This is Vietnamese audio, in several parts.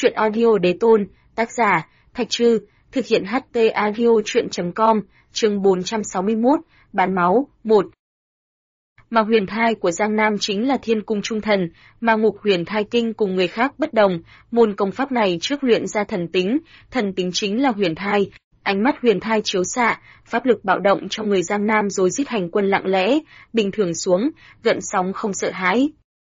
Truyện audio đế tôn, tác giả, Thạch Trư, thực hiện HT audio truyện.com, chương 461, bán máu, 1. Mà huyền thai của Giang Nam chính là thiên cung trung thần, mà ngục huyền thai kinh cùng người khác bất đồng, môn công pháp này trước luyện ra thần tính chính là huyền thai. Ánh mắt huyền thai chiếu xạ, pháp lực bạo động trong người Giang Nam rồi giết hành quân lặng lẽ, bình thường xuống, gợn sóng không sợ hãi.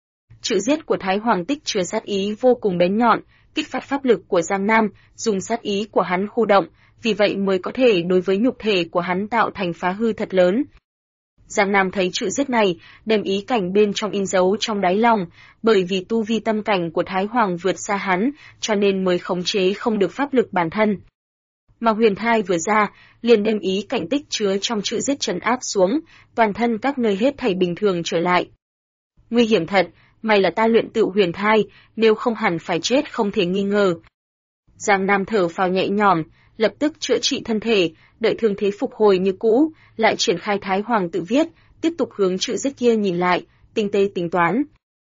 Chữ giết của Thái Hoàng tích chứa sát ý vô cùng bén nhọn, kích phát pháp lực của Giang Nam, dùng sát ý của hắn khu động, vì vậy mới có thể đối với nhục thể của hắn tạo thành phá hư thật lớn. Giang Nam thấy chữ giết này, đem ý cảnh bên trong in dấu trong đáy lòng, bởi vì tu vi tâm cảnh của Thái Hoàng vượt xa hắn, cho nên mới khống chế không được pháp lực bản thân. Mà huyền thai vừa ra, liền đem ý cảnh tích chứa trong chữ giết trấn áp xuống, toàn thân các nơi hết thảy bình thường trở lại. Nguy hiểm thật, may là ta luyện tự huyền thai, nếu không hẳn phải chết không thể nghi ngờ. Giang Nam thở phào nhẹ nhõm, lập tức chữa trị thân thể, đợi thương thế phục hồi như cũ, lại triển khai Thái Hoàng tự viết, tiếp tục hướng chữ giết kia nhìn lại, tinh tế tính toán.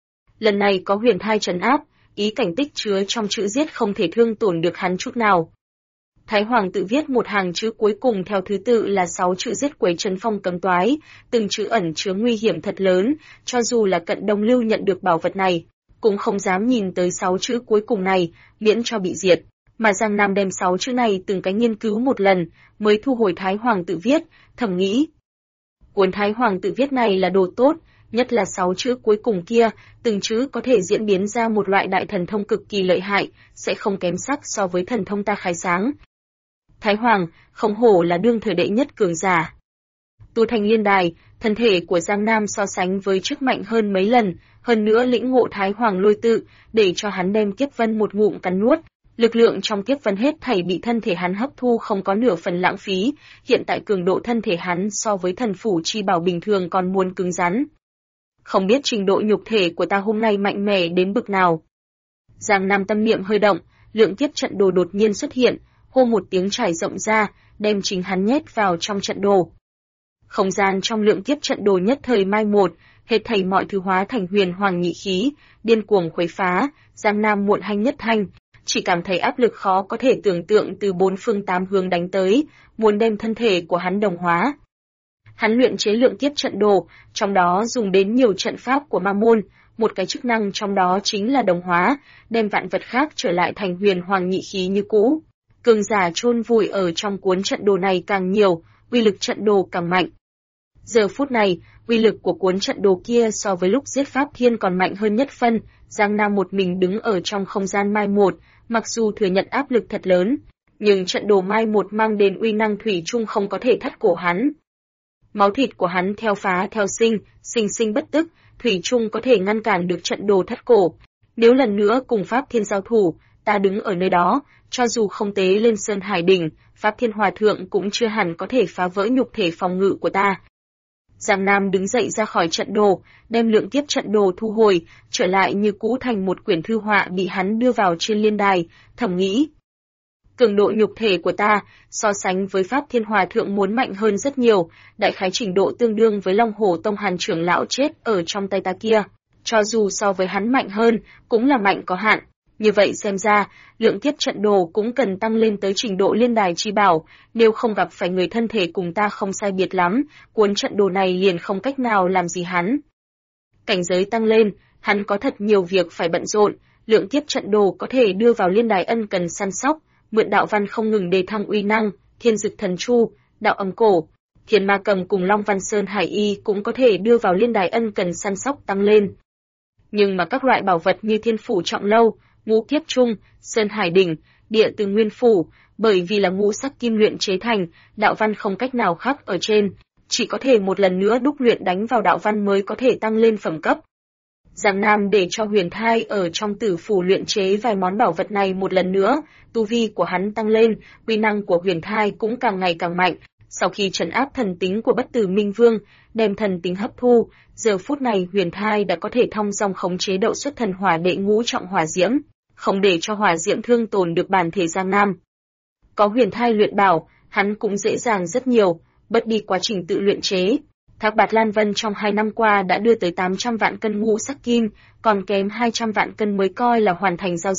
Lần này có huyền thai trấn áp, ý cảnh tích chứa trong chữ giết không thể thương tổn được hắn chút nào. Thái Hoàng tự viết một hàng chữ cuối cùng theo thứ tự là 6 chữ giết quấy trấn phong cấm toái, từng chữ ẩn chứa nguy hiểm thật lớn, cho dù là Cận Đông Lưu nhận được bảo vật này, cũng không dám nhìn tới 6 chữ cuối cùng này, miễn cho bị diệt. Mà Giang Nam đem 6 chữ này từng cái nghiên cứu một lần, mới thu hồi Thái Hoàng tự viết, thầm nghĩ. Cuốn Thái Hoàng tự viết này là đồ tốt, nhất là 6 chữ cuối cùng kia, từng chữ có thể diễn biến ra một loại đại thần thông cực kỳ lợi hại, sẽ không kém sắc so với thần thông ta khai sáng. Thái Hoàng, không hổ là đương thời đệ nhất cường giả. Tu thành liên đài, thân thể của Giang Nam so sánh với trước mạnh hơn mấy lần, hơn nữa lĩnh ngộ Thái Hoàng lôi tự, để cho hắn đem kiếp vân một ngụm cắn nuốt. Lực lượng trong kiếp vân hết thảy bị thân thể hắn hấp thu không có nửa phần lãng phí, hiện tại cường độ thân thể hắn so với thần phủ chi bảo bình thường còn muốn cứng rắn. Không biết trình độ nhục thể của ta hôm nay mạnh mẽ đến bực nào. Giang Nam tâm niệm hơi động, lượng kiếp trận đồ đột nhiên xuất hiện, hô một tiếng trải rộng ra, đem chính hắn nhét vào trong trận đồ. Không gian trong lượng kiếp trận đồ nhất thời mai một, hết thảy mọi thứ hóa thành huyền hoàng nhị khí, điên cuồng khuấy phá, Giang Nam muộn hanh nhất thanh, chỉ cảm thấy áp lực khó có thể tưởng tượng từ 4 phương 8 hướng đánh tới, muốn đem thân thể của hắn đồng hóa. Hắn luyện chế lượng kiếp trận đồ, trong đó dùng đến nhiều trận pháp của ma môn, một cái chức năng trong đó chính là đồng hóa, đem vạn vật khác trở lại thành huyền hoàng nhị khí như cũ. Cường giả chôn vùi ở trong cuốn trận đồ này càng nhiều, uy lực trận đồ càng mạnh. Giờ phút này, uy lực của cuốn trận đồ kia so với lúc giết Pháp Thiên còn mạnh hơn nhất phân, Giang Nam một mình đứng ở trong không gian mai một, mặc dù thừa nhận áp lực thật lớn, nhưng trận đồ mai một mang đến uy năng thủy chung không có thể thắt cổ hắn. Máu thịt của hắn theo phá theo sinh sinh bất tức, thủy chung có thể ngăn cản được trận đồ thắt cổ. Nếu lần nữa cùng Pháp Thiên giao thủ, ta đứng ở nơi đó, cho dù không tế lên Sơn Hải đỉnh, Pháp Thiên Hòa Thượng cũng chưa hẳn có thể phá vỡ nhục thể phòng ngự của ta. Giang Nam đứng dậy ra khỏi trận đồ, đem lượng kiếp trận đồ thu hồi, trở lại như cũ thành một quyển thư họa bị hắn đưa vào trên liên đài, thầm nghĩ. Cường độ nhục thể của ta, so sánh với Pháp Thiên Hòa Thượng muốn mạnh hơn rất nhiều, đại khái trình độ tương đương với Long Hổ Tông Hàn trưởng lão chết ở trong tay ta kia. Cho dù so với hắn mạnh hơn, cũng là mạnh có hạn. Như vậy xem ra, lượng kiếp trận đồ cũng cần tăng lên tới trình độ liên đài chi bảo, nếu không gặp phải người thân thể cùng ta không sai biệt lắm, cuốn trận đồ này liền không cách nào làm gì hắn. Cảnh giới tăng lên, hắn có thật nhiều việc phải bận rộn, lượng kiếp trận đồ có thể đưa vào liên đài ân cần săn sóc, mượn đạo văn không ngừng đề thăng uy năng, thiên dực thần chu, đạo âm cổ, thiên ma cầm cùng Long Văn Sơn Hải Y cũng có thể đưa vào liên đài ân cần săn sóc tăng lên. Nhưng mà các loại bảo vật như thiên phủ trọng lâu, ngũ kiếp trung, Sơn Hải đỉnh, địa từ nguyên phủ, bởi vì là ngũ sắc kim luyện chế thành, đạo văn không cách nào khắc ở trên, chỉ có thể một lần nữa đúc luyện đánh vào đạo văn mới có thể tăng lên phẩm cấp. Giang Nam để cho huyền thai ở trong tử phủ luyện chế vài món bảo vật này một lần nữa, tu vi của hắn tăng lên, uy năng của huyền thai cũng càng ngày càng mạnh. Sau khi trấn áp thần tính của Bất Tử Minh Vương, đem thần tính hấp thu, giờ phút này huyền thai đã có thể thông dong khống chế đậu xuất thần hỏa đệ ngũ trọng hỏa diễm, không để cho hỏa diễm thương tổn được bản thể Giang Nam. Có huyền thai luyện bảo, hắn cũng dễ dàng rất nhiều, bớt đi quá trình tự luyện chế. Thác Bạt Lan Vân trong 2 năm qua đã đưa tới 800 vạn cân ngũ sắc kim, còn kém 200 vạn cân mới coi là hoàn thành giao dịch,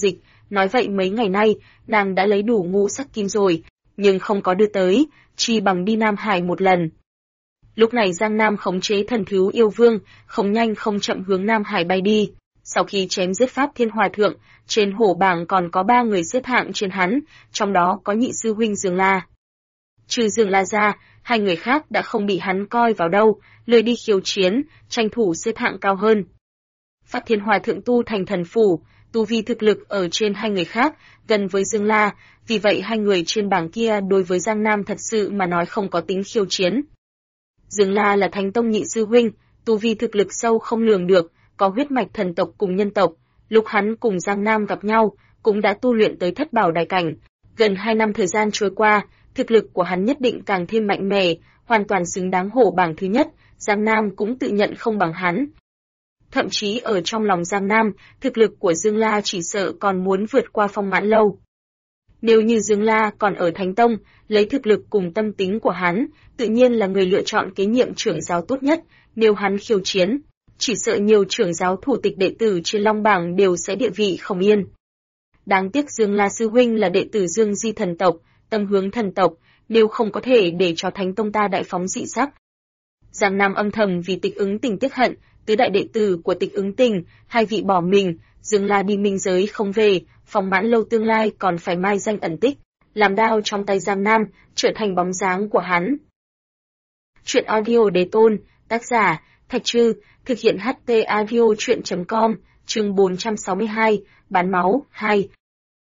nói vậy mấy ngày nay, nàng đã lấy đủ ngũ sắc kim rồi, nhưng không có đưa tới, chi bằng đi Nam Hải một lần. Lúc này Giang Nam khống chế thần thú yêu vương, không nhanh không chậm hướng Nam Hải bay đi. Sau khi chém giết Pháp Thiên Hòa Thượng, trên hổ bảng còn có 3 người xếp hạng trên hắn, trong đó có nhị sư huynh Dương La. Trừ Dương La ra, 2 người khác đã không bị hắn coi vào đâu, lười đi khiêu chiến, tranh thủ xếp hạng cao hơn. Pháp Thiên Hòa Thượng tu thành thần phủ, tu vi thực lực ở trên 2 người khác, gần với Dương La, vì vậy 2 người trên bảng kia đối với Giang Nam thật sự mà nói không có tính khiêu chiến. Dương La là Thánh Tông nhị sư huynh, tu vi thực lực sâu không lường được, có huyết mạch thần tộc cùng nhân tộc, lúc hắn cùng Giang Nam gặp nhau, cũng đã tu luyện tới thất bảo đại cảnh. Gần 2 năm thời gian trôi qua, thực lực của hắn nhất định càng thêm mạnh mẽ, hoàn toàn xứng đáng hổ bảng thứ nhất, Giang Nam cũng tự nhận không bằng hắn. Thậm chí ở trong lòng Giang Nam, thực lực của Dương La chỉ sợ còn muốn vượt qua Phong Mãn Lâu. Nếu như Dương La còn ở Thánh Tông, lấy thực lực cùng tâm tính của hắn, tự nhiên là người lựa chọn kế nhiệm trưởng giáo tốt nhất, nếu hắn khiêu chiến, chỉ sợ nhiều trưởng giáo thủ tịch đệ tử trên Long bảng đều sẽ địa vị không yên. Đáng tiếc Dương La sư huynh là đệ tử Dương Di thần tộc, tâm hướng thần tộc, nếu không có thể để cho Thánh Tông ta đại phóng dị sắc. Giang Nam âm thầm vì Tịch Ứng Tình tiếc hận, tứ đại đệ tử của Tịch Ứng Tình, 2 vị bỏ mình, Dương La đi minh giới không về, Phong Mãn Lâu tương lai còn phải mai danh ẩn tích, làm đao trong tay Giang Nam, trở thành bóng dáng của hắn. Truyện audio Đế Tôn, tác giả, Thạch Trư, thực hiện HT audio truyện.com, chương 462, bán máu, 2.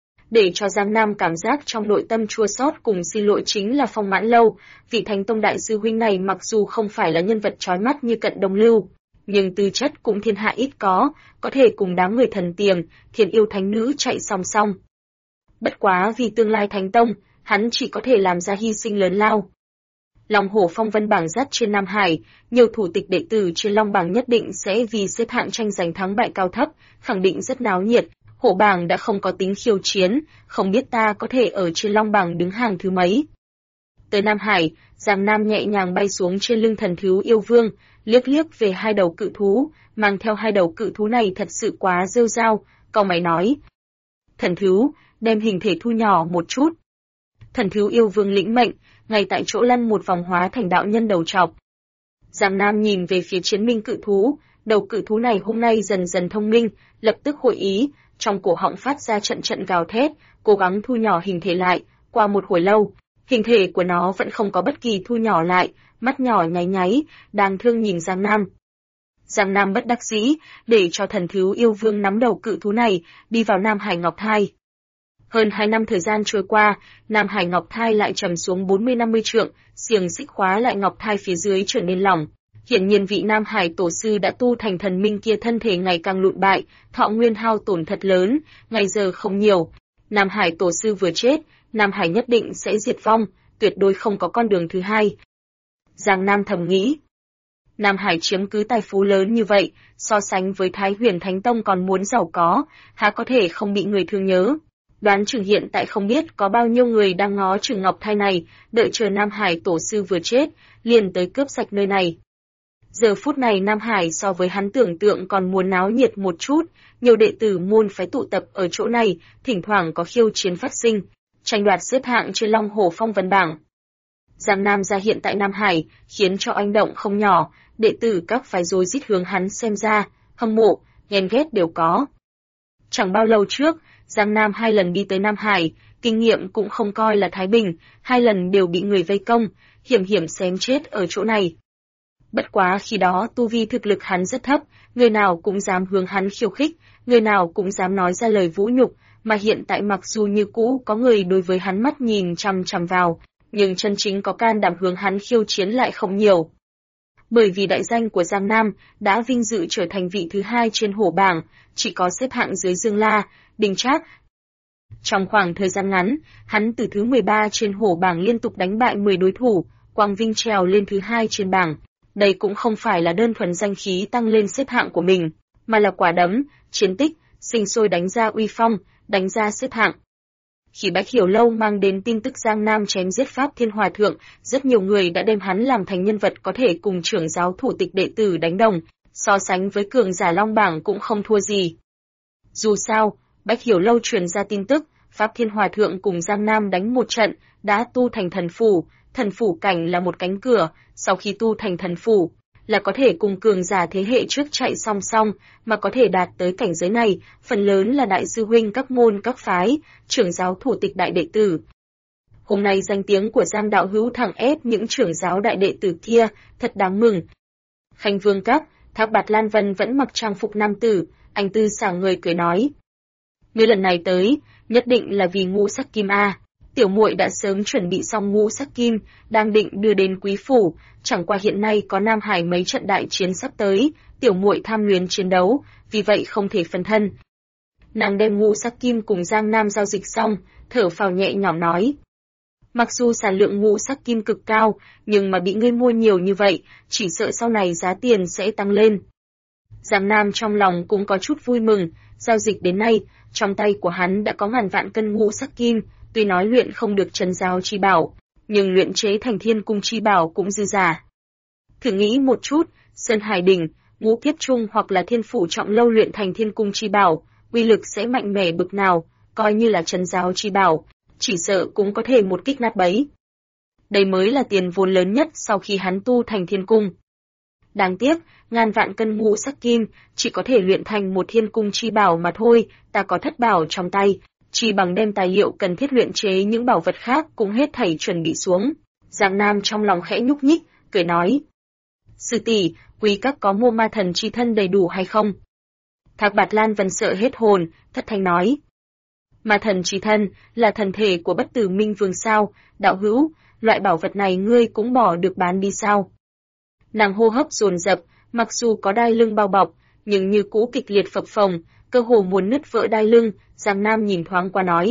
Để cho Giang Nam cảm giác trong nội tâm chua xót cùng xin lỗi chính là Phong Mãn Lâu, vị Thánh Tông đại sư huynh này mặc dù không phải là nhân vật chói mắt như Cận Đông Lưu, nhưng tư chất cũng thiên hạ ít có thể cùng đám người thần tiềm, thiên yêu thánh nữ chạy song song. Bất quá vì tương lai Thánh Tông, hắn chỉ có thể làm ra hy sinh lớn lao. Long Hổ Phong Vân bảng dắt trên Nam Hải, nhiều thủ tịch đệ tử trên Long bảng nhất định sẽ vì xếp hạng tranh giành thắng bại cao thấp, khẳng định rất náo nhiệt. Hổ bảng đã không có tính khiêu chiến, không biết ta có thể ở trên Long bảng đứng hàng thứ mấy. Tới Nam Hải, Giang Nam nhẹ nhàng bay xuống trên lưng thần thú yêu vương, liếc liếc về 2 đầu cự thú, mang theo 2 đầu cự thú này thật sự quá rêu rao, cau mày nói. Thần thú, đem hình thể thu nhỏ một chút. Thần thú yêu vương lĩnh mệnh, ngay tại chỗ lăn một vòng hóa thành đạo nhân đầu trọc. Giang Nam nhìn về phía chiến minh cự thú, đầu cự thú này hôm nay dần dần thông minh, lập tức hội ý, trong cổ họng phát ra trận trận gào thét, cố gắng thu nhỏ hình thể lại, qua một hồi lâu, hình thể của nó vẫn không có bất kỳ thu nhỏ lại, mắt nhỏ nháy nháy, đáng thương nhìn Giang Nam. Giang Nam bất đắc dĩ, để cho thần thú yêu vương nắm đầu cự thú này, đi vào Nam Hải Ngọc Thai. Hơn 2 năm thời gian trôi qua, Nam Hải Ngọc Thai lại trầm xuống 40-50 trượng, xiềng xích khóa lại Ngọc Thai phía dưới trở nên lỏng. Hiển nhiên vị Nam Hải tổ sư đã tu thành thần minh kia thân thể ngày càng lụn bại, thọ nguyên hao tổn thật lớn, ngày giờ không nhiều. Nam Hải tổ sư vừa chết, Nam Hải nhất định sẽ diệt vong, tuyệt đối không có con đường thứ hai. Giang Nam thầm nghĩ. Nam Hải chiếm cứ tài phú lớn như vậy, so sánh với Thái Huyền Thánh Tông còn muốn giàu có, há có thể không bị người thương nhớ. Đoán chừng hiện tại không biết có bao nhiêu người đang ngó chừng Ngọc Thai này, đợi chờ Nam Hải tổ sư vừa chết, liền tới cướp sạch nơi này. Giờ phút này Nam Hải so với hắn tưởng tượng còn muốn náo nhiệt một chút, nhiều đệ tử môn phái tụ tập ở chỗ này, thỉnh thoảng có khiêu chiến phát sinh, tranh đoạt xếp hạng trên Long Hổ Phong Vân bảng. Giang Nam ra hiện tại Nam Hải, khiến cho oanh động không nhỏ, đệ tử các phái rối rít hướng hắn xem ra, hâm mộ, ghen ghét đều có. Chẳng bao lâu trước, Giang Nam 2 lần đi tới Nam Hải, kinh nghiệm cũng không coi là thái bình, 2 lần đều bị người vây công, hiểm hiểm xém chết ở chỗ này. Bất quá khi đó tu vi thực lực hắn rất thấp, người nào cũng dám hướng hắn khiêu khích, người nào cũng dám nói ra lời vũ nhục, mà hiện tại mặc dù như cũ có người đối với hắn mắt nhìn chằm chằm vào, nhưng chân chính có can đảm hướng hắn khiêu chiến lại không nhiều. Bởi vì đại danh của Giang Nam đã vinh dự trở thành vị thứ 2 trên hổ bảng, chỉ có xếp hạng dưới Dương La, Đinh Trác. Trong khoảng thời gian ngắn, hắn từ thứ 13 trên hổ bảng liên tục đánh bại 10 đối thủ, quang vinh trèo lên thứ 2 trên bảng. Đây cũng không phải là đơn thuần danh khí tăng lên xếp hạng của mình, mà là quả đấm, chiến tích, sinh sôi đánh ra uy phong, đánh ra xếp hạng. Khi Bách Hiểu Lâu mang đến tin tức Giang Nam chém giết Pháp Thiên Hòa Thượng, rất nhiều người đã đem hắn làm thành nhân vật có thể cùng trưởng giáo thủ tịch đệ tử đánh đồng, so sánh với cường giả Long bảng cũng không thua gì. Dù sao, Bách Hiểu Lâu truyền ra tin tức, Pháp Thiên Hòa Thượng cùng Giang Nam đánh một trận, đã tu thành thần phủ cảnh là một cánh cửa, sau khi tu thành thần phủ, là có thể cùng cường giả thế hệ trước chạy song song, mà có thể đạt tới cảnh giới này, phần lớn là đại sư huynh các môn các phái, trưởng giáo thủ tịch đại đệ tử. Hôm nay danh tiếng của Giang đạo hữu thẳng ép những trưởng giáo đại đệ tử kia, thật đáng mừng. Khanh Vương Các, Thác Bạt Lan Vân vẫn mặc trang phục nam tử, anh tư sảng người cười nói: "Ngươi lần này tới, nhất định là vì ngũ sắc kim a." Tiểu muội đã sớm chuẩn bị xong ngũ sắc kim, đang định đưa đến quý phủ, chẳng qua hiện nay có Nam Hải mấy trận đại chiến sắp tới, tiểu muội tham luyến chiến đấu, vì vậy không thể phân thân. Nàng đem ngũ sắc kim cùng Giang Nam giao dịch xong, thở phào nhẹ nhõm nói: "Mặc dù sản lượng ngũ sắc kim cực cao, nhưng mà bị ngươi mua nhiều như vậy, chỉ sợ sau này giá tiền sẽ tăng lên." Giang Nam trong lòng cũng có chút vui mừng, giao dịch đến nay, trong tay của hắn đã có ngàn vạn cân ngũ sắc kim, tuy nói luyện không được trấn giáo chi bảo, nhưng luyện chế thành thiên cung chi bảo cũng dư giả. Thử nghĩ một chút, Sơn Hải Đỉnh, Ngũ Kiếp Trung hoặc là Thiên Phủ Trọng Lâu luyện thành thiên cung chi bảo, uy lực sẽ mạnh mẽ bực nào, coi như là trấn giáo chi bảo, chỉ sợ cũng có thể một kích nát bấy. Đây mới là tiền vốn lớn nhất sau khi hắn tu thành thiên cung. Đáng tiếc, ngàn vạn cân ngũ sắc kim, chỉ có thể luyện thành một thiên cung chi bảo mà thôi, ta có thất bảo trong tay, chỉ bằng đem tài liệu cần thiết luyện chế những bảo vật khác cũng hết thảy chuẩn bị xuống. Giang Nam trong lòng khẽ nhúc nhích, cười nói: "Sư tỷ, quý các có mua ma thần chi thân đầy đủ hay không?" Thác Bạt Lan Vân sợ hết hồn, thất thanh nói: "Ma thần chi thân là thần thể của Bất Tử Minh Vương sao? Đạo hữu, loại bảo vật này ngươi cũng bỏ được bán đi sao?" Nàng hô hấp dồn dập, mặc dù có đai lưng bao bọc, nhưng như cũ kịch liệt phập phồng, cơ hồ muốn nứt vỡ đai lưng. Giang Nam nhìn thoáng qua nói: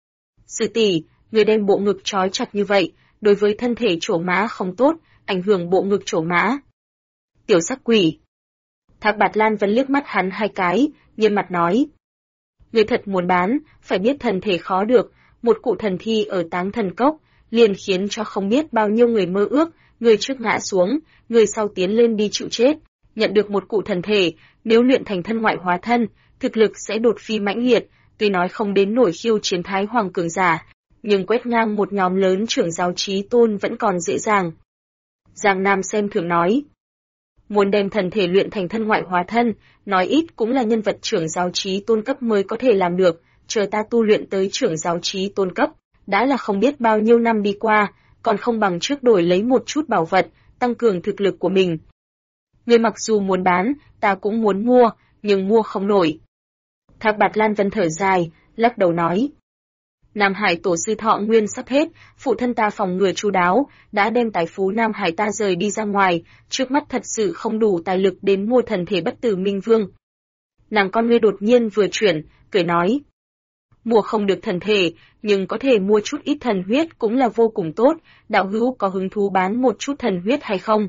"Sư tỷ, người đem bộ ngực trói chặt như vậy, đối với thân thể trổ mã không tốt, ảnh hưởng bộ ngực trổ mã." "Tiểu sắc quỷ." Thác Bạt Lan Vân liếc mắt hắn hai cái, nghiêm mặt nói: "Người thật muốn bán, phải biết thần thể khó được, một cụ thần thi ở Táng Thần Cốc, liền khiến cho không biết bao nhiêu người mơ ước, người trước ngã xuống, người sau tiến lên đi chịu chết. Nhận được một cụ thần thể, nếu luyện thành thân ngoại hóa thân, thực lực sẽ đột phi mãnh liệt, tuy nói không đến nổi khiêu chiến Thái Hoàng cường giả, nhưng quét ngang một nhóm lớn trưởng giáo chí tôn vẫn còn dễ dàng." Giang Nam xem thường nói: "Muốn đem thần thể luyện thành thân ngoại hóa thân, nói ít cũng là nhân vật trưởng giáo chí tôn cấp mới có thể làm được, chờ ta tu luyện tới trưởng giáo chí tôn cấp, đã là không biết bao nhiêu năm đi qua, còn không bằng trước đổi lấy một chút bảo vật, tăng cường thực lực của mình. Người mặc dù muốn bán, ta cũng muốn mua, nhưng mua không nổi." Thác Bạt Lan Vân thở dài, lắc đầu nói: "Nam Hải tổ sư thọ nguyên sắp hết, phụ thân ta phòng ngừa chu đáo, đã đem tài phú Nam Hải ta rời đi ra ngoài, trước mắt thật sự không đủ tài lực đến mua thần thể Bất Tử Minh Vương." Nàng con ngươi đột nhiên vừa chuyển, cười nói: "Mua không được thần thể, nhưng có thể mua chút ít thần huyết cũng là vô cùng tốt, đạo hữu có hứng thú bán một chút thần huyết hay không?"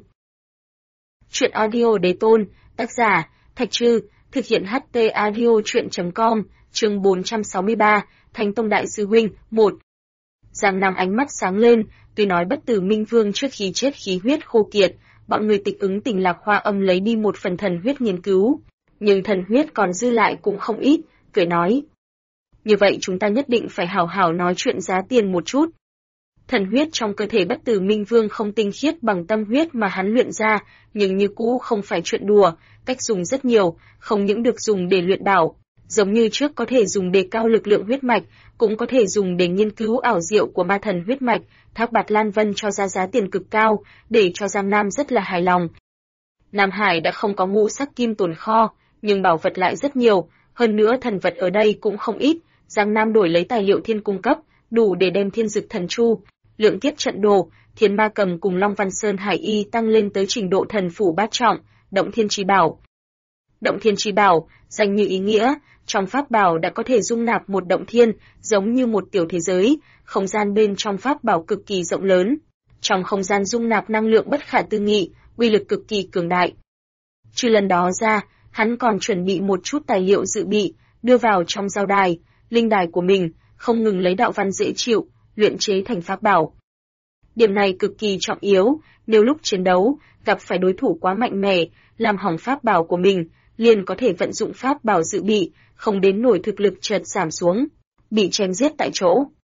Chuyện audio Đế Tôn, tác giả Thạch Trư, thực hiện HT Audio Truyện.com, chương 463, Thánh Tông Đại Sư Huynh, 1. Giang Nam ánh mắt sáng lên, tuy nói Bất Tử Minh Vương trước khi chết khí huyết khô kiệt, bọn người Tịch Ứng Tỉnh Lạc Hoa Âm lấy đi một phần thần huyết nghiên cứu, nhưng thần huyết còn dư lại cũng không ít, cười nói: "Như vậy chúng ta nhất định phải hảo hảo nói chuyện giá tiền một chút." Thần huyết trong cơ thể Bất Tử Minh Vương không tinh khiết bằng tâm huyết mà hắn luyện ra, nhưng như cũ không phải chuyện đùa, cách dùng rất nhiều, không những được dùng để luyện bảo, giống như trước có thể dùng để cao lực lượng huyết mạch, cũng có thể dùng để nghiên cứu ảo diệu của ma thần huyết mạch. Thác Bạt Lan Vân cho ra giá tiền cực cao, để cho Giang Nam rất là hài lòng. Nam Hải đã không có ngũ sắc kim tồn kho, nhưng bảo vật lại rất nhiều, hơn nữa thần vật ở đây cũng không ít. Giang Nam đổi lấy tài liệu thiên cung cấp, đủ để đem Thiên Dực Thần Chu, Lượng Kiếp Trận Đồ, Thiên Ma Cầm cùng Long Văn Sơn Hải Y tăng lên tới trình độ thần phủ bát trọng, Động Thiên Chi Bảo. Động Thiên Chi Bảo, danh như ý nghĩa, trong pháp bảo đã có thể dung nạp một động thiên, giống như một tiểu thế giới, không gian bên trong pháp bảo cực kỳ rộng lớn. Trong không gian dung nạp năng lượng bất khả tư nghị, uy lực cực kỳ cường đại. Trừ lần đó ra, hắn còn chuẩn bị một chút tài liệu dự bị, đưa vào trong giao đài, linh đài của mình, không ngừng lấy đạo văn dễ chịu, luyện chế thành pháp bảo. Điểm này cực kỳ trọng yếu, nếu lúc chiến đấu, gặp phải đối thủ quá mạnh mẽ, làm hỏng pháp bảo của mình, liền có thể vận dụng pháp bảo dự bị, không đến nổi thực lực chợt giảm xuống, bị chém giết tại chỗ.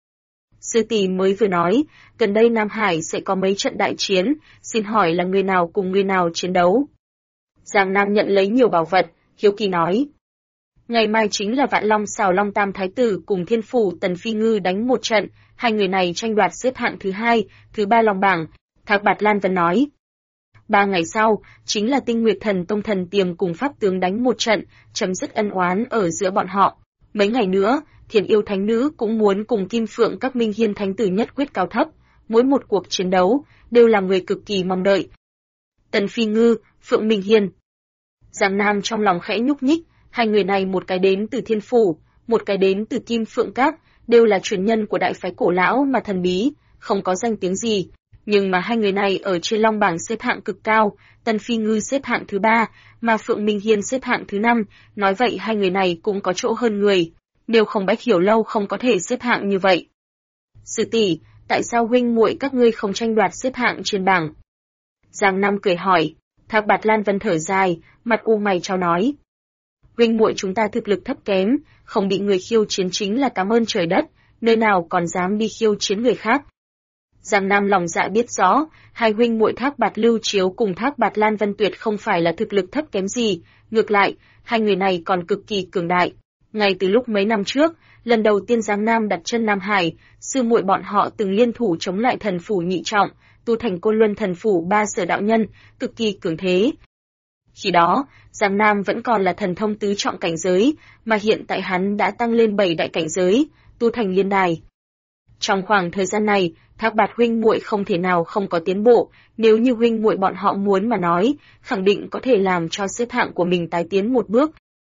Sư tỷ mới vừa nói, gần đây Nam Hải sẽ có mấy trận đại chiến, xin hỏi là người nào cùng người nào chiến đấu. Giang Nam nhận lấy nhiều bảo vật, hiếu kỳ nói. Ngày mai chính là Vạn Long Xào Long Tam Thái Tử cùng Thiên Phủ Tần Phi Ngư đánh một trận, hai người này tranh đoạt xếp hạng thứ 2, thứ 3 Long bảng, Thác Bạt Lan Vân nói. 3 ngày sau, chính là Tinh Nguyệt Thần Tông Thần Tiềm cùng Pháp Tướng đánh một trận, chấm dứt ân oán ở giữa bọn họ. Mấy ngày nữa, Thiên Yêu Thánh Nữ cũng muốn cùng Kim Phượng các Minh Hiên Thánh Tử nhất quyết cao thấp, mỗi một cuộc chiến đấu đều làm người cực kỳ mong đợi. Tần Phi Ngư, Phượng Minh Hiên. Giang Nam trong lòng khẽ nhúc nhích, hai người này một cái đến từ Thiên Phủ, một cái đến từ Kim Phượng Các, đều là truyền nhân của đại phái cổ lão mà thần bí, không có danh tiếng gì. Nhưng mà hai người này ở trên Long bảng xếp hạng cực cao, Tần Phi Ngư xếp hạng thứ 3, mà Phượng Minh Hiên xếp hạng thứ 5, nói vậy hai người này cũng có chỗ hơn người. Nếu không Bách Hiểu Lâu không có thể xếp hạng như vậy. Sư tỷ, tại sao huynh muội các ngươi không tranh đoạt xếp hạng trên bảng? Giang Nam cười hỏi. Thác Bạt Lan Vân thở dài, mặt u mày chau nói. Huynh muội chúng ta thực lực thấp kém, không bị người khiêu chiến chính là cảm ơn trời đất, nơi nào còn dám đi khiêu chiến người khác. Giang Nam lòng dạ biết rõ, hai huynh muội Thác Bạt Lưu Chiếu cùng Thác Bạt Lan Vân tuyệt không phải là thực lực thấp kém gì, ngược lại, hai người này còn cực kỳ cường đại. Ngay từ lúc mấy năm trước, lần đầu tiên Giang Nam đặt chân Nam Hải, sư muội bọn họ từng liên thủ chống lại thần phủ nhị trọng, tu thành Côn Luân thần phủ 3 sở đạo nhân, cực kỳ cường thế. Khi đó, Giang Nam vẫn còn là thần thông tứ trọng cảnh giới, mà hiện tại hắn đã tăng lên 7 đại cảnh giới, tu thành liên đài. Trong khoảng thời gian này, Thác Bạt huynh muội không thể nào không có tiến bộ, nếu như huynh muội bọn họ muốn mà nói, khẳng định có thể làm cho xếp hạng của mình tái tiến một bước.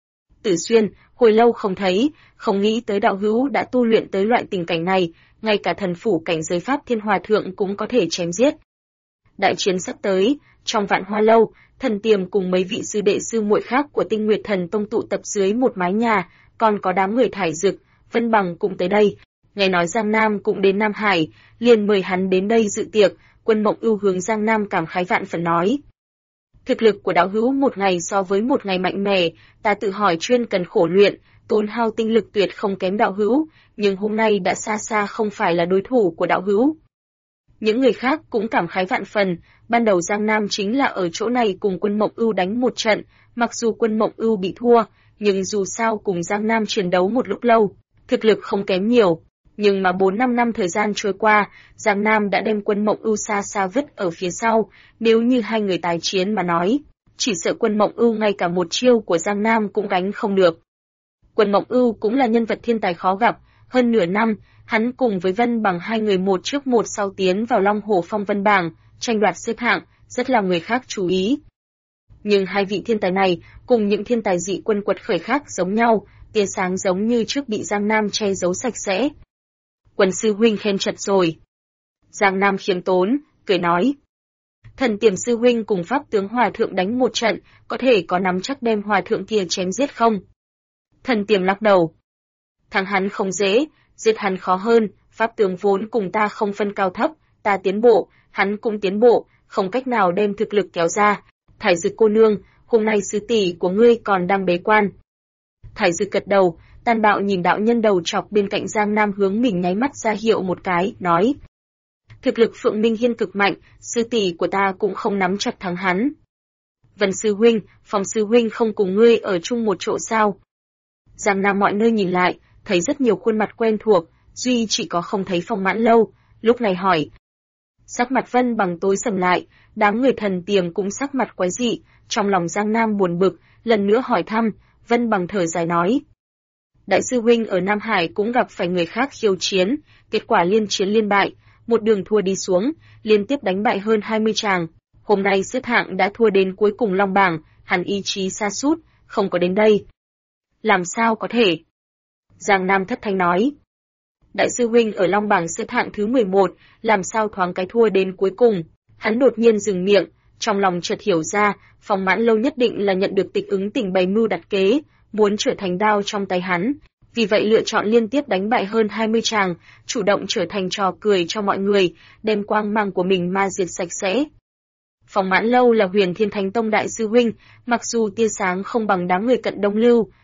Tử Xuyên, hồi lâu không thấy, không nghĩ tới đạo hữu đã tu luyện tới loại tình cảnh này, ngay cả thần phủ cảnh giới Pháp Thiên Hòa Thượng cũng có thể chém giết. Đại chiến sắp tới, trong Vạn Hoa Lâu, Thần Tiềm cùng mấy vị sư đệ sư muội khác của Tinh Nguyệt Thần Tông tụ tập dưới một mái nhà, còn có đám người Thải Dực, Vân Bằng cũng tới đây. Nghe nói Giang Nam cũng đến Nam Hải, liền mời hắn đến đây dự tiệc, Quân Mộng Ưu hướng Giang Nam cảm khái vạn phần nói. Thực lực của đạo hữu một ngày so với một ngày mạnh mẽ, ta tự hỏi chuyên cần khổ luyện, tốn hao tinh lực tuyệt không kém đạo hữu, nhưng hôm nay đã xa xa không phải là đối thủ của đạo hữu. Những người khác cũng cảm khái vạn phần, ban đầu Giang Nam chính là ở chỗ này cùng Quân Mộng Ưu đánh một trận, mặc dù Quân Mộng Ưu bị thua, nhưng dù sao cùng Giang Nam chiến đấu một lúc lâu, thực lực không kém nhiều. Nhưng mà 4-5 năm thời gian trôi qua, Giang Nam đã đem Quân Mộng Ưu xa xa vứt ở phía sau, nếu như hai người tái chiến mà nói, chỉ sợ Quân Mộng Ưu ngay cả một chiêu của Giang Nam cũng gánh không được. Quân Mộng Ưu cũng là nhân vật thiên tài khó gặp, hơn nửa năm, hắn cùng với Vân Bằng hai người một trước một sau tiến vào Long Hồ Phong Vân bảng, tranh đoạt xếp hạng, rất làm người khác chú ý. Nhưng hai vị thiên tài này, cùng những thiên tài dị quân quật khởi khác giống nhau, tia sáng giống như trước bị Giang Nam che giấu sạch sẽ. Quân sư huynh khen chật rồi. Giang Nam khiêm tốn, cười nói. Thần Tiềm sư huynh cùng Pháp Tướng Hòa Thượng đánh một trận, có thể có nắm chắc đem Hòa Thượng kia chém giết không? Thần Tiềm lắc đầu. Thắng hắn không dễ, giết hắn khó hơn, Pháp Tướng vốn cùng ta không phân cao thấp, ta tiến bộ, hắn cũng tiến bộ, không cách nào đem thực lực kéo ra. Thải Dực cô nương, hôm nay sư tỷ của ngươi còn đang bế quan. Thải Dực gật đầu, tàn bạo nhìn đạo nhân đầu chọc bên cạnh Giang Nam hướng mình nháy mắt ra hiệu một cái, nói. Thực lực Phượng Minh Hiên cực mạnh, sư tỷ của ta cũng không nắm chặt thắng hắn. Vân sư huynh, Phong sư huynh không cùng ngươi ở chung một chỗ sao? Giang Nam mọi nơi nhìn lại, thấy rất nhiều khuôn mặt quen thuộc, duy chỉ có không thấy Phong Mãn Lâu, lúc này hỏi. Sắc mặt Vân Bằng tối sầm lại, đám người Thần Tiềm cũng sắc mặt quái dị, trong lòng Giang Nam buồn bực, lần nữa hỏi thăm, Vân Bằng thở dài nói. Đại sư huynh ở Nam Hải cũng gặp phải người khác khiêu chiến, kết quả liên chiến liên bại, một đường thua đi xuống, liên tiếp đánh bại hơn 20 tràng. Hôm nay xếp hạng đã thua đến cuối cùng Long bảng, hắn ý chí sa sút, không có đến đây. Làm sao có thể? Giang Nam thất thanh nói. Đại sư huynh ở Long bảng xếp hạng thứ 11, làm sao thoáng cái thua đến cuối cùng? Hắn đột nhiên dừng miệng, trong lòng chợt hiểu ra, Phong Mãn Lâu nhất định là nhận được Tịch Ứng Tỉnh bày mưu đặt kế, muốn trở thành đao trong tay hắn, vì vậy lựa chọn liên tiếp đánh bại hơn 20 tràng, chủ động trở thành trò cười cho mọi người, đem quang mang của mình ma diệt sạch sẽ. Phong Mãn Lâu là Huyền Thiên Thánh Tông đại sư huynh, mặc dù tia sáng không bằng đám người Cận Đông Lưu,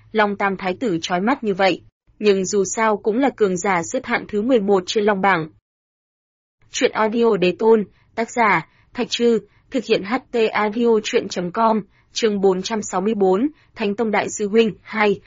Long Tam Thái tử chói mắt như vậy, nhưng dù sao cũng là cường giả xếp hạng thứ 11 trên Long bảng. Truyện audio đế tôn, tác giả, Thạch Trư, thực hiện HT audio truyện.com, chương 464, Thánh Tông Đại Sư Huynh, 2.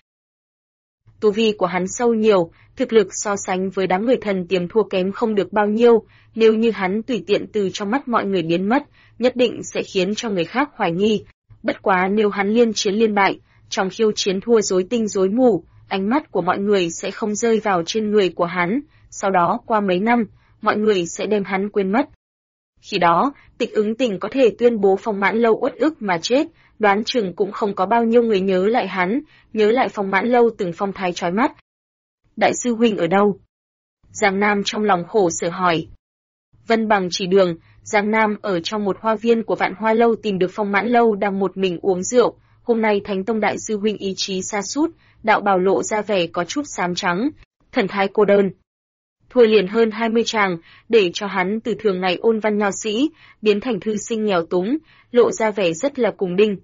Tu vi của hắn sâu nhiều, thực lực so sánh với đám người thần tiềm thua kém không được bao nhiêu, nếu như hắn tùy tiện từ trong mắt mọi người biến mất, nhất định sẽ khiến cho người khác hoài nghi. Bất quá nếu hắn liên chiến liên bại, trong khiêu chiến thua rối tinh rối mù, ánh mắt của mọi người sẽ không rơi vào trên người của hắn, sau đó qua mấy năm, mọi người sẽ đem hắn quên mất. Khi đó, Tịch Ứng Tình có thể tuyên bố Phong Mãn Lâu uất ức mà chết, đoán chừng cũng không có bao nhiêu người nhớ lại hắn, nhớ lại Phong Mãn Lâu từng phong thái chói mắt. Đại sư huynh ở đâu? Giang Nam trong lòng khổ sở hỏi. Vân Bằng chỉ đường, Giang Nam ở trong một hoa viên của Vạn Hoa Lâu tìm được Phong Mãn Lâu đang một mình uống rượu. Hôm nay Thánh Tông Đại sư huynh ý chí sa sút, đạo bào lộ ra vẻ có chút xám trắng, thần thái cô đơn. Thua liền hơn 20 tràng, để cho hắn từ thường ngày ôn văn nho sĩ, biến thành thư sinh nghèo túng, lộ ra vẻ rất là cùng đinh.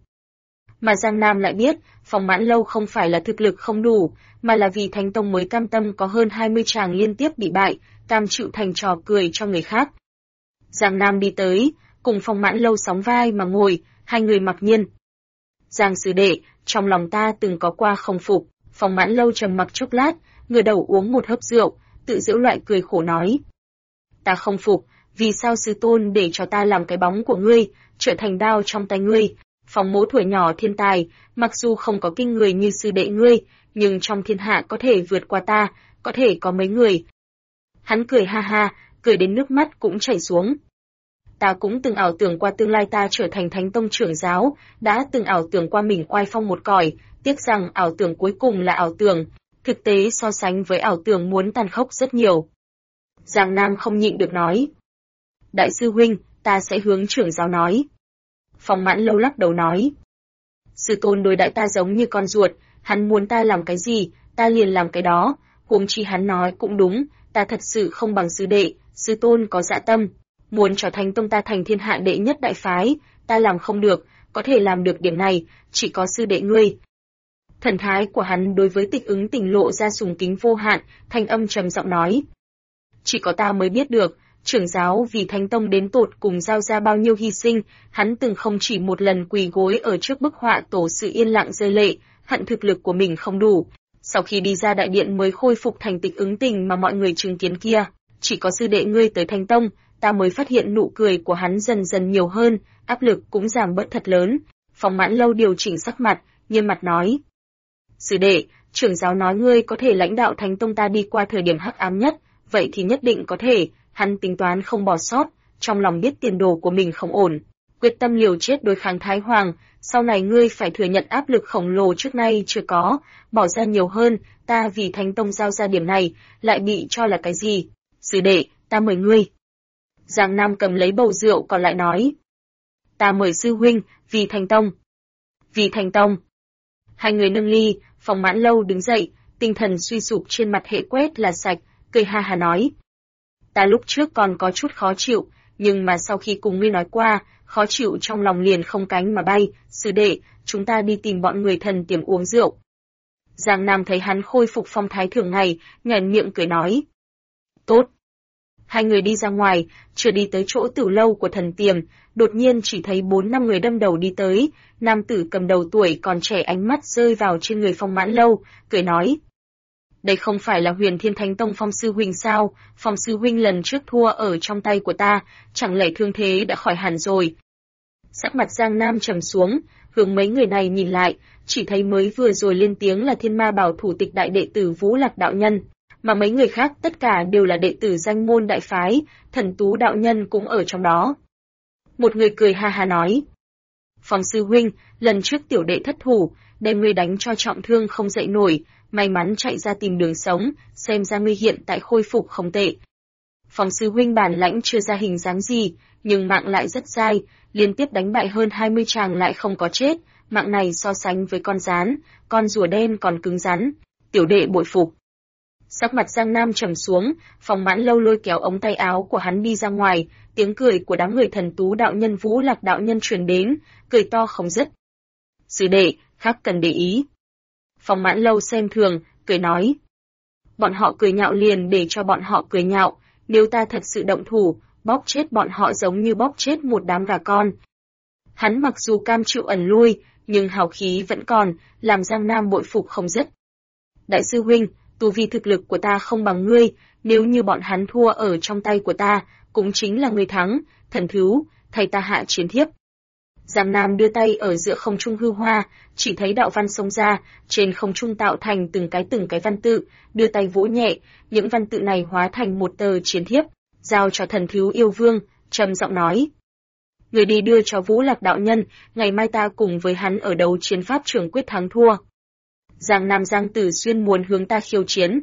Mà Giang Nam lại biết, Phong Mãn Lâu không phải là thực lực không đủ, mà là vì Thánh Tông mới cam tâm có hơn 20 tràng liên tiếp bị bại, cam chịu thành trò cười cho người khác. Giang Nam đi tới, cùng Phong Mãn Lâu sóng vai mà ngồi, hai người mặc nhiên. Giang sư đệ, trong lòng ta từng có qua không phục. Phong Mãn Lâu trầm mặc chốc lát, ngửa đầu uống một hớp rượu, tự giễu loại cười khổ nói. Ta không phục, vì sao sư tôn để cho ta làm cái bóng của ngươi, trở thành đao trong tay ngươi. Phong mỗ tuổi nhỏ thiên tài, mặc dù không có kinh người như sư đệ ngươi, nhưng trong thiên hạ có thể vượt qua ta, có thể có mấy người. Hắn cười ha ha, cười đến nước mắt cũng chảy xuống. Ta cũng từng ảo tưởng qua tương lai ta trở thành Thánh Tông trưởng giáo, đã từng ảo tưởng qua mình oai phong một cõi, tiếc rằng ảo tưởng cuối cùng là ảo tưởng, thực tế so sánh với ảo tưởng muốn tàn khốc rất nhiều. Giang Nam không nhịn được nói. Đại sư huynh, ta sẽ hướng trưởng giáo nói. Phong Mãn Lâu lắc đầu nói. Sư tôn đối đãi ta giống như con ruột, hắn muốn ta làm cái gì, ta liền làm cái đó, huống chi hắn nói cũng đúng, ta thật sự không bằng sư đệ, sư tôn có dạ tâm, muốn cho Thánh Tông ta thành thiên hạ đệ nhất đại phái, ta làm không được, có thể làm được điểm này, chỉ có sư đệ ngươi. Thần thái của hắn đối với Tịch Ứng Tình lộ ra sùng kính vô hạn, thanh âm trầm giọng nói. Chỉ có ta mới biết được, trưởng giáo vì Thánh Tông đến tột cùng giao ra bao nhiêu hy sinh, hắn từng không chỉ một lần quỳ gối ở trước bức họa tổ sự yên lặng rơi lệ, hận thực lực của mình không đủ. Sau khi đi ra đại điện mới khôi phục thành Tịch Ứng Tình mà mọi người chứng kiến kia, chỉ có sư đệ ngươi tới Thánh Tông, ta mới phát hiện nụ cười của hắn dần dần nhiều hơn, áp lực cũng giảm bớt thật lớn. Phong Mãn Lâu điều chỉnh sắc mặt, nghiêm mặt nói. Sư đệ, trưởng giáo nói ngươi có thể lãnh đạo Thánh Tông ta đi qua thời điểm hắc ám nhất, vậy thì nhất định có thể, hắn tính toán không bỏ sót, trong lòng biết tiền đồ của mình không ổn, quyết tâm liều chết đối kháng Thái Hoàng, sau này ngươi phải thừa nhận áp lực khổng lồ trước nay chưa có, bỏ ra nhiều hơn, ta vì Thánh Tông giao ra điểm này, lại bị cho là cái gì? Sư đệ, ta mời ngươi. Giang Nam cầm lấy bầu rượu còn lại nói. Ta mời sư huynh, vì Thánh Tông. Vì Thánh Tông. Hai người nâng ly, Phong Mãn Lâu đứng dậy, tinh thần suy sụp trên mặt hệ quét là sạch, cười ha ha nói. Ta lúc trước còn có chút khó chịu, nhưng mà sau khi cùng ngươi nói qua, khó chịu trong lòng liền không cánh mà bay, sư đệ, chúng ta đi tìm bọn người thần tiềm uống rượu. Giang Nam thấy hắn khôi phục phong thái thường ngày, nhoẻn miệng cười nói. Tốt. Hai người đi ra ngoài, chưa đi tới chỗ tử lâu của thần tiềm, đột nhiên chỉ thấy 4-5 người đâm đầu đi tới, nam tử cầm đầu tuổi còn trẻ ánh mắt rơi vào trên người Phong Mãn Lâu, cười nói. Đây không phải là Huyền Thiên Thánh Tông Phong Sư Huynh sao, Phong Sư Huynh lần trước thua ở trong tay của ta, chẳng lẽ thương thế đã khỏi hẳn rồi. Sắc mặt Giang Nam trầm xuống, hướng mấy người này nhìn lại, chỉ thấy mới vừa rồi lên tiếng là Thiên Ma Bảo thủ tịch đại đệ tử Vũ Lạc đạo nhân, mà mấy người khác tất cả đều là đệ tử danh môn đại phái, Thần Tú đạo nhân cũng ở trong đó. Một người cười ha ha nói. Phong Sư Huynh, lần trước tiểu đệ thất thủ, đem ngươi đánh cho trọng thương không dậy nổi, may mắn chạy ra tìm đường sống, xem ra ngươi hiện tại khôi phục không tệ. Phong Sư Huynh bản lãnh chưa ra hình dáng gì, nhưng mạng lại rất dai, liên tiếp đánh bại hơn 20 tràng lại không có chết, mạng này so sánh với con gián, con rùa đen còn cứng rắn, tiểu đệ bội phục. Sắc mặt Giang Nam trầm xuống, Phong Mãn Lâu lôi kéo ống tay áo của hắn đi ra ngoài, tiếng cười của đám người Thần Tú đạo nhân Vũ Lạc đạo nhân truyền đến, cười to không dứt. Sư đệ, khác cần để ý. Phong Mãn Lâu xem thường, cười nói. Bọn họ cười nhạo liền để cho bọn họ cười nhạo, nếu ta thật sự động thủ, bóp chết bọn họ giống như bóp chết một đám gà con. Hắn mặc dù cam chịu ẩn lui, nhưng hào khí vẫn còn, làm Giang Nam bội phục không dứt. Đại sư huynh, tu vi thực lực của ta không bằng ngươi, nếu như bọn hắn thua ở trong tay của ta, cũng chính là ngươi thắng, thần thú, thầy ta hạ chiến thiếp. Giang Nam đưa tay ở giữa không trung hư hoa, chỉ thấy đạo văn xông ra, trên không trung tạo thành từng cái văn tự, đưa tay vỗ nhẹ, những văn tự này hóa thành một tờ chiến thiếp, giao cho thần thú yêu vương, trầm giọng nói. Người đi đưa cho Vũ Lạc đạo nhân, ngày mai ta cùng với hắn ở đấu chiến pháp trường quyết thắng thua. Giang Nam Giang Tử Xuyên muốn hướng ta khiêu chiến.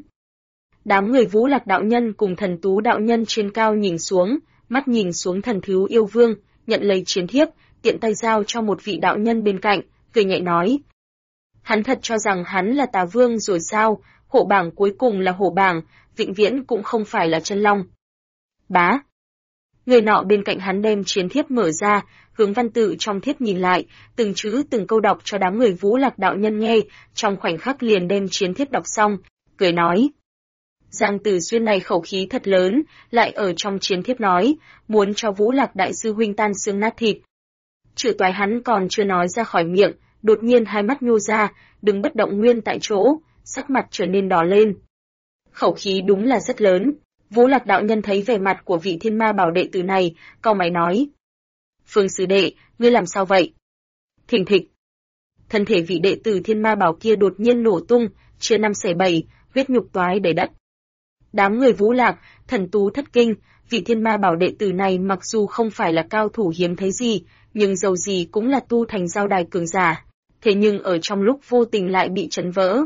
Đám người Vũ Lạc đạo nhân cùng thần tú đạo nhân trên cao nhìn xuống, mắt nhìn xuống thần thú yêu vương, nhận lấy chiến thiếp, tiện tay giao cho một vị đạo nhân bên cạnh, cười nhẹ nói. Hắn thật cho rằng hắn là Tà Vương rồi sao, hổ bảng cuối cùng là hổ bảng, vĩnh viễn cũng không phải là chân long. Bá. Người nọ bên cạnh hắn đem chiến thiếp mở ra, hướng văn tự trong thiếp nhìn lại, từng chữ từng câu đọc cho đám người Vũ Lạc đạo nhân nghe, trong khoảnh khắc liền đem chiến thiếp đọc xong, cười nói. Giang Tử Xuyên này khẩu khí thật lớn, lại ở trong chiến thiếp nói, muốn cho Vũ Lạc đại sư huynh tan xương nát thịt. Chữ toái hắn còn chưa nói ra khỏi miệng, đột nhiên hai mắt nhô ra, đứng bất động nguyên tại chỗ, sắc mặt trở nên đỏ lên. Khẩu khí đúng là rất lớn. Vũ Lạc đạo nhân thấy vẻ mặt của vị Thiên Ma Bảo đệ tử này, cau mày nói. Phương sư đệ, ngươi làm sao vậy? Thình thịch. Thân thể vị đệ tử Thiên Ma Bảo kia đột nhiên nổ tung, chia 5/7, huyết nhục toái đầy đất. Đám người Vũ Lạc, thần tú thất kinh, vị Thiên Ma Bảo đệ tử này mặc dù không phải là cao thủ hiếm thấy gì, nhưng dầu gì cũng là tu thành giao đài cường giả. Thế nhưng ở trong lúc vô tình lại bị chấn vỡ.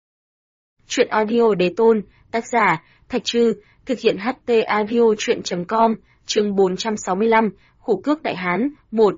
Chuyện audio Đế Tôn, tác giả, Thạch Trư, thực hiện HT audio chuyện.com, chương 465, Khổ Cước Đại Hán, 1.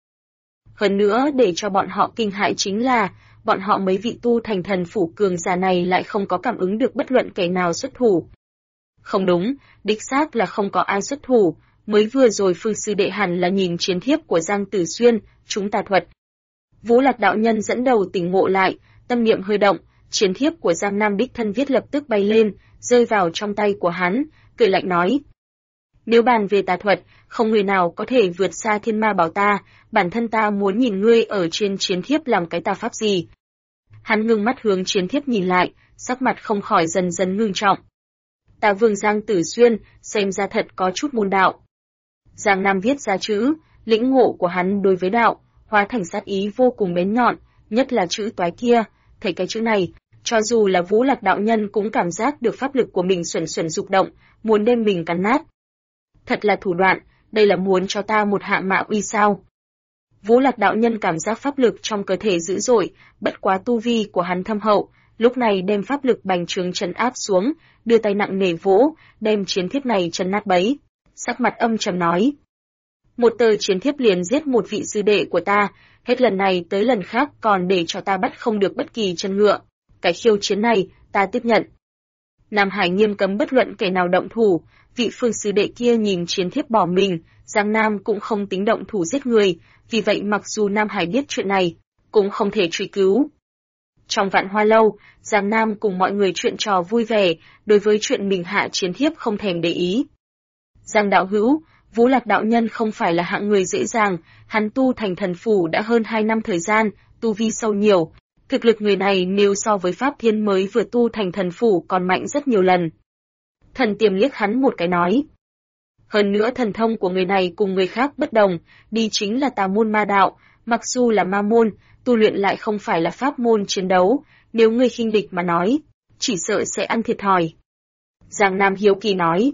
Hơn nữa để cho bọn họ kinh hại chính là, bọn họ mấy vị tu thành thần phủ cường giả này lại không có cảm ứng được bất luận kẻ nào xuất thủ. Không đúng, đích xác là không có ai xuất thủ, mới vừa rồi Phương sư đệ hẳn là nhìn chiến thiếp của Giang Tử Xuyên, chúng tà thuật. Vũ Lạc đạo nhân dẫn đầu tỉnh ngộ lại, tâm niệm hơi động, chiến thiếp của Giang Nam đích thân viết lập tức bay lên, rơi vào trong tay của hắn, cười lạnh nói. Nếu bàn về tà thuật, không người nào có thể vượt xa Thiên Ma Bảo ta, bản thân ta muốn nhìn ngươi ở trên chiến thiếp làm cái tà pháp gì. Hắn ngưng mắt hướng chiến thiếp nhìn lại, sắc mặt không khỏi dần dần ngưng trọng. Tà Vương Giang Tử Xuyên, xem ra thật có chút môn đạo. Giang Nam viết ra chữ, lĩnh ngộ của hắn đối với đạo, hóa thành sát ý vô cùng bén nhọn, nhất là chữ toái kia, thấy cái chữ này, cho dù là Vũ Lạc đạo nhân cũng cảm giác được pháp lực của mình xuẩn xuẩn rục động, muốn đem mình cắn nát. Thật là thủ đoạn, đây là muốn cho ta một hạ mạ uy sao. Vũ Lạc đạo nhân cảm giác pháp lực trong cơ thể dữ dội, bất quá tu vi của hắn thâm hậu, lúc này đem pháp lực bành trướng trấn áp xuống, đưa tay nặng nề vỗ, đem chiến thiếp này trấn nát bấy. Sắc mặt âm trầm nói. Một tờ chiến thiếp liền giết một vị sư đệ của ta, hết lần này tới lần khác còn để cho ta bắt không được bất kỳ chân ngựa. Cái khiêu chiến này, ta tiếp nhận. Nam Hải nghiêm cấm bất luận kẻ nào động thủ, vị Phương sư đệ kia nhìn chiến thiếp bỏ mình, Giang Nam cũng không tính động thủ giết người, vì vậy mặc dù Nam Hải biết chuyện này, cũng không thể truy cứu. Trong Vạn Hoa Lâu, Giang Nam cùng mọi người chuyện trò vui vẻ, đối với chuyện mình hạ chiến thiếp không thèm để ý. Giang đạo hữu, Vũ Lạc đạo nhân không phải là hạng người dễ dàng, hắn tu thành thần phủ đã hơn 2 năm thời gian, tu vi sâu nhiều. Thực lực người này nếu so với Pháp Thiên mới vừa tu thành thần phủ còn mạnh rất nhiều lần. Thần Tiềm liếc hắn một cái nói. Hơn nữa thần thông của người này cùng người khác bất đồng, đi chính là tà môn ma đạo, mặc dù là ma môn, tu luyện lại không phải là pháp môn chiến đấu, nếu ngươi khinh địch mà nói, chỉ sợ sẽ ăn thiệt thòi. Giang Nam hiếu kỳ nói.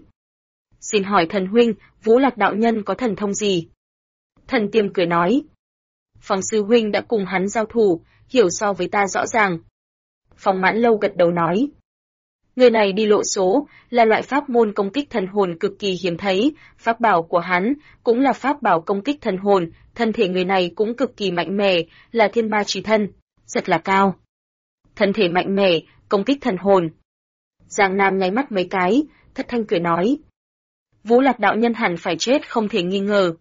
Xin hỏi thần huynh, Vũ Lạc đạo nhân có thần thông gì? Thần Tiềm cười nói. Phong sư huynh đã cùng hắn giao thủ, hiểu so với ta rõ ràng. Phong Mãn Lâu gật đầu nói. Người này đi lộ số, là loại pháp môn công kích thần hồn cực kỳ hiếm thấy, pháp bảo của hắn cũng là pháp bảo công kích thần hồn, thân thể người này cũng cực kỳ mạnh mẽ, là thiên ma chí thân, rất là cao. Thân thể mạnh mẽ, công kích thần hồn. Giang Nam nháy mắt mấy cái, thất thanh cười nói. Vũ Lạc đạo nhân hẳn phải chết không thể nghi ngờ.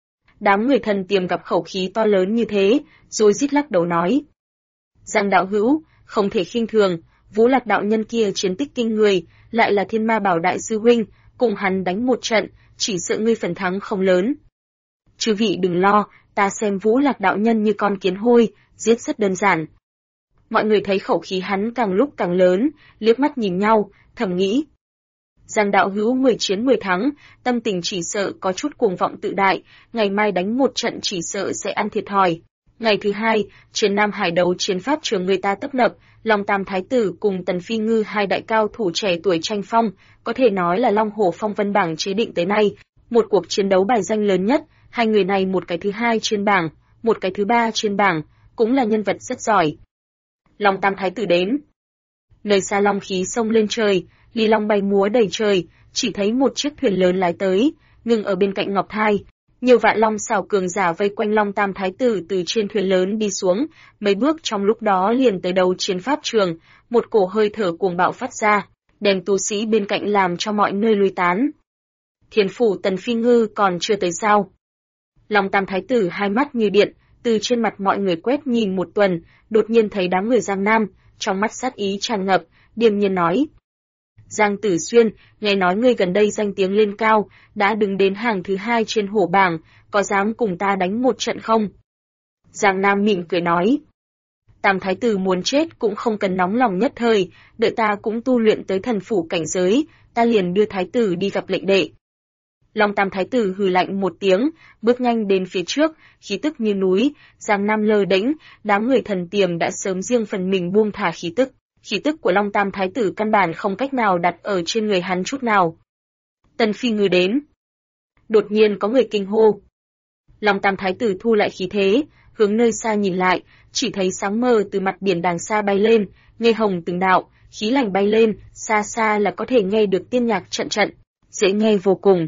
Đám người Thần Tiềm gặp khẩu khí to lớn như thế, rồi rít lắc đầu nói. Giang đạo hữu, không thể khinh thường, Vũ Lạc đạo nhân kia chiến tích kinh người, lại là Thiên Ma Bảo đại sư huynh, cùng hắn đánh một trận, chỉ sợ ngươi phần thắng không lớn. Chư vị đừng lo, ta xem Vũ Lạc đạo nhân như con kiến hôi, giết rất đơn giản. Mọi người thấy khẩu khí hắn càng lúc càng lớn, liếc mắt nhìn nhau, thầm nghĩ. Giang đạo hữu 10 chiến 10 thắng, tâm tình chỉ sợ có chút cuồng vọng tự đại, ngày mai đánh một trận chỉ sợ sẽ ăn thiệt thòi. Ngày thứ hai, trên Nam Hải đấu chiến pháp trường người ta tấp nập, Long Tam Thái Tử cùng Tần Phi Ngư hai đại cao thủ trẻ tuổi tranh phong, có thể nói là Long Hổ Phong Vân bảng chế định tới nay, một cuộc chiến đấu bài danh lớn nhất, hai người này một cái thứ hai trên bảng, một cái thứ ba trên bảng, cũng là nhân vật rất giỏi. Long Tam Thái Tử đến. Nơi xa long khí xông lên trời, ly long bay múa đầy trời, chỉ thấy một chiếc thuyền lớn lái tới, ngừng ở bên cạnh Ngọc Thai. Nhiều vạn long xảo cường giả vây quanh Long Tam Thái Tử từ trên thuyền lớn đi xuống, mấy bước trong lúc đó liền tới đầu chiến pháp trường, một cổ hơi thở cuồng bạo phát ra, đem tu sĩ bên cạnh làm cho mọi nơi lui tán. Thiên phủ Tần Phi Ngư còn chưa tới sao? Long Tam Thái Tử hai mắt như điện, từ trên mặt mọi người quét nhìn một tuần, đột nhiên thấy đám người Giang Nam, trong mắt sát ý tràn ngập, điềm nhiên nói. Giang Tử Xuyên, nghe nói ngươi gần đây danh tiếng lên cao, đã đứng đến hàng thứ hai trên hổ bảng, có dám cùng ta đánh một trận không? Giang Nam mỉm cười nói. Tam Thái Tử muốn chết cũng không cần nóng lòng nhất thời, đợi ta cũng tu luyện tới thần phủ cảnh giới, ta liền đưa Thái Tử đi gặp lệnh đệ. Long Tam Thái Tử hừ lạnh một tiếng, bước nhanh đến phía trước, khí tức như núi, Giang Nam lơ đễnh, đám người thần tiềm đã sớm riêng phần mình buông thả khí tức. Khí tức của Long Tam Thái Tử căn bản không cách nào đặt ở trên người hắn chút nào. Tần Phi Ngư đến. Đột nhiên có người kinh hô. Long Tam Thái Tử thu lại khí thế, hướng nơi xa nhìn lại, chỉ thấy sáng mờ từ mặt biển đàng xa bay lên, ngây hồng từng đạo, khí lành bay lên, xa xa là có thể nghe được tiên nhạc trận trận, dễ nghe vô cùng.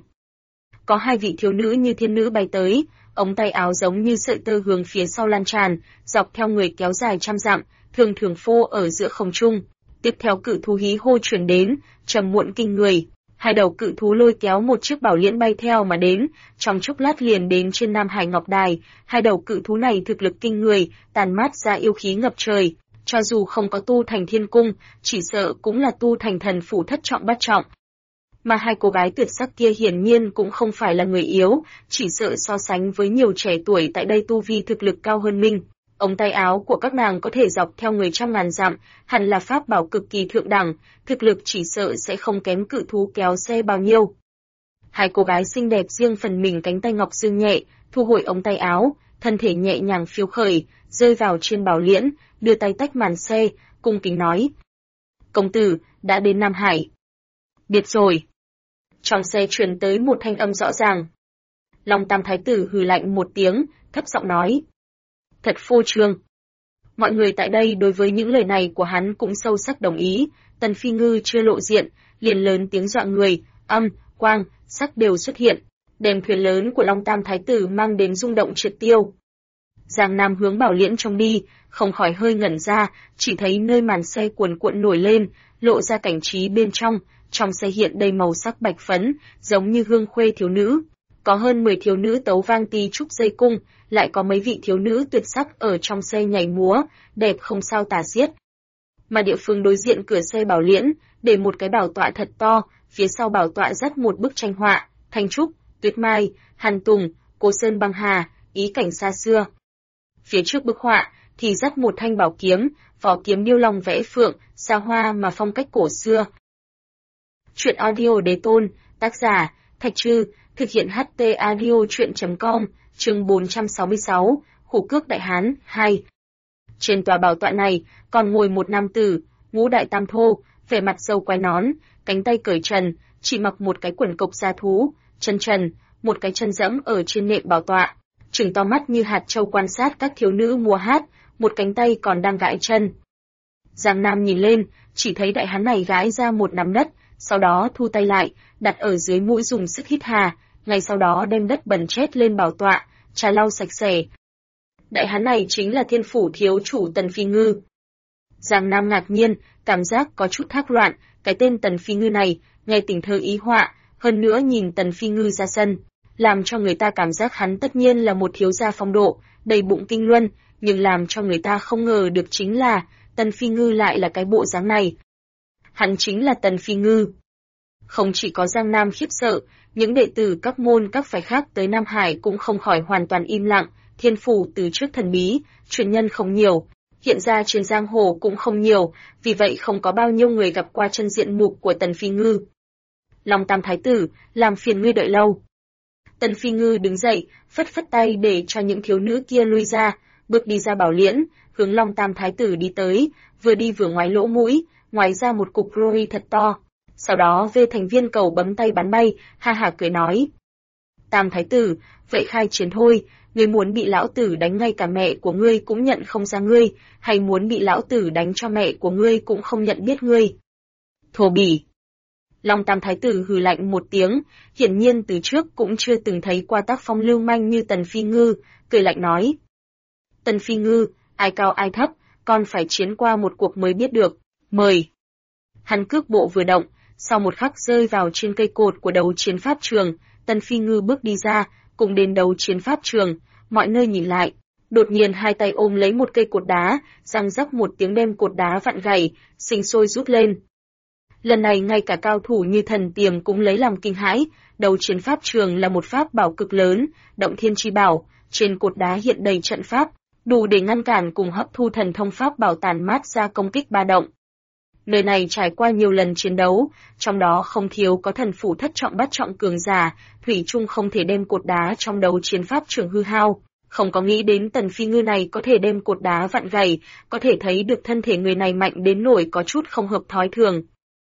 Có hai vị thiếu nữ như thiên nữ bay tới, ống tay áo giống như sợi tơ hướng phía sau lan tràn, dọc theo người kéo dài trăm dặm, thường thường phô ở giữa không trung. Tiếp theo cự thú hí hô truyền đến, trầm muộn kinh người. Hai đầu cự thú lôi kéo một chiếc bảo liễn bay theo mà đến, trong chốc lát liền đến trên Nam Hải Ngọc Đài. Hai đầu cự thú này thực lực kinh người, tàn mát ra yêu khí ngập trời. Cho dù không có tu thành thiên cung, chỉ sợ cũng là tu thành thần phủ thất trọng bát trọng. Mà hai cô gái tuyệt sắc kia hiển nhiên cũng không phải là người yếu, chỉ sợ so sánh với nhiều trẻ tuổi tại đây tu vi thực lực cao hơn mình. Ống tay áo của các nàng có thể dọc theo người trăm ngàn dặm, hẳn là pháp bảo cực kỳ thượng đẳng, thực lực chỉ sợ sẽ không kém cự thú kéo xe bao nhiêu. Hai cô gái xinh đẹp riêng phần mình cánh tay ngọc dương nhẹ, thu hồi ống tay áo, thân thể nhẹ nhàng phiêu khởi, rơi vào trên bảo liễn, đưa tay tách màn xe, cung kính nói. Công tử, đã đến Nam Hải. Biết rồi. Trong xe truyền tới một thanh âm rõ ràng. Long Tam Thái Tử hừ lạnh một tiếng, thấp giọng nói. Thật phô trương. Mọi người tại đây đối với những lời này của hắn cũng sâu sắc đồng ý, Tần Phi Ngư chưa lộ diện, liền lớn tiếng dọa người, âm, quang, sắc đều xuất hiện, đem thuyền lớn của Long Tam Thái Tử mang đến rung động triệt tiêu. Giang Nam hướng bảo liễn trông đi, không khỏi hơi ngẩn ra, chỉ thấy nơi màn xe cuồn cuộn nổi lên, lộ ra cảnh trí bên trong xe hiện đầy màu sắc bạch phấn, giống như hương khuê thiếu nữ. Có hơn 10 thiếu nữ tấu vang ti trúc dây cung, lại có mấy vị thiếu nữ tuyệt sắc ở trong xe nhảy múa, đẹp không sao tả xiết. Mà địa phương đối diện cửa xe bảo liễn, để một cái bảo tọa thật to, phía sau bảo tọa dắt một bức tranh họa, Thanh Trúc, Tuyết Mai, Hàn Tùng, Cô Sơn Băng Hà, ý cảnh xa xưa. Phía trước bức họa thì dắt một thanh bảo kiếm, vỏ kiếm điêu long vẽ phượng, xa hoa mà phong cách cổ xưa. Truyện audio đế tôn, tác giả, Thạch Trư, thực hiện HT audio truyện.com, chương 466, Hổ Cước Đại Hán, 2. Trên tòa bảo tọa này, còn ngồi một nam tử, ngũ đại tam thô, vẻ mặt râu quai nón, cánh tay cởi trần, chỉ mặc một cái quần cộc da thú, chân trần, một cái chân dẫm ở trên nệm bảo tọa, trừng to mắt như hạt châu quan sát các thiếu nữ múa hát, một cánh tay còn đang gãi chân. Giang Nam nhìn lên, chỉ thấy đại hán này gãi ra một nắm đất, sau đó thu tay lại, đặt ở dưới mũi dùng sức hít hà, ngay sau đó đem đất bẩn chét lên bảo tọa, trà lau sạch sẽ. Đại hán này chính là Thiên phủ thiếu chủ Tần Phi Ngư. Giang Nam ngạc nhiên, cảm giác có chút thác loạn, cái tên Tần Phi Ngư này, nghe tình thơ ý họa, hơn nữa nhìn Tần Phi Ngư ra sân, làm cho người ta cảm giác hắn tất nhiên là một thiếu gia phong độ, đầy bụng kinh luân, nhưng làm cho người ta không ngờ được chính là, Tần Phi Ngư lại là cái bộ dáng này. Hắn chính là Tần Phi Ngư. Không chỉ có Giang Nam khiếp sợ, những đệ tử các môn các phái khác tới Nam Hải cũng không khỏi hoàn toàn im lặng. Thiên phủ từ trước thần bí, truyền nhân không nhiều, hiện ra trên giang hồ cũng không nhiều, vì vậy không có bao nhiêu người gặp qua chân diện mục của Tần Phi Ngư. Long Tam Thái tử, làm phiền ngươi đợi lâu. Tần Phi Ngư đứng dậy, phất phất tay để cho những thiếu nữ kia lui ra, bước đi ra bảo liễn, hướng Long Tam Thái tử đi tới, vừa đi vừa ngoái lỗ mũi, ngoái ra một cục roi thật to. Sau đó vê thành viên cầu bấm tay bắn bay, ha hả cười nói. Tam Thái tử, vậy khai chiến thôi, ngươi muốn bị lão tử đánh ngay cả mẹ của ngươi cũng nhận không ra ngươi, hay muốn bị lão tử đánh cho mẹ của ngươi cũng không nhận biết ngươi. Thô bỉ. Long Tam Thái tử hừ lạnh một tiếng, hiển nhiên từ trước cũng chưa từng thấy qua tác phong lưu manh như Tần Phi Ngư, cười lạnh nói. Tần Phi Ngư, ai cao ai thấp, còn phải chiến qua một cuộc mới biết được, mời. Hắn cước bộ vừa động, sau một khắc rơi vào trên cây cột của đấu chiến pháp trường, Tần Phi Ngư bước đi ra, cùng đến đấu chiến pháp trường, mọi nơi nhìn lại. Đột nhiên hai tay ôm lấy một cây cột đá, răng rắc một tiếng đem cột đá vặn gãy, sinh sôi rút lên. Lần này ngay cả cao thủ như Thần Tiềm cũng lấy làm kinh hãi, đấu chiến pháp trường là một pháp bảo cực lớn, động thiên chi bảo, trên cột đá hiện đầy trận pháp, đủ để ngăn cản cùng hấp thu thần thông pháp bảo tản mát ra công kích ba động. Nơi này trải qua nhiều lần chiến đấu, trong đó không thiếu có thần phủ thất trọng bát trọng cường giả, thủy chung không thể đem cột đá trong đấu chiến pháp trường hư hao. Không có nghĩ đến Tần Phi Ngư này có thể đem cột đá vặn gãy, có thể thấy được thân thể người này mạnh đến nỗi có chút không hợp thói thường.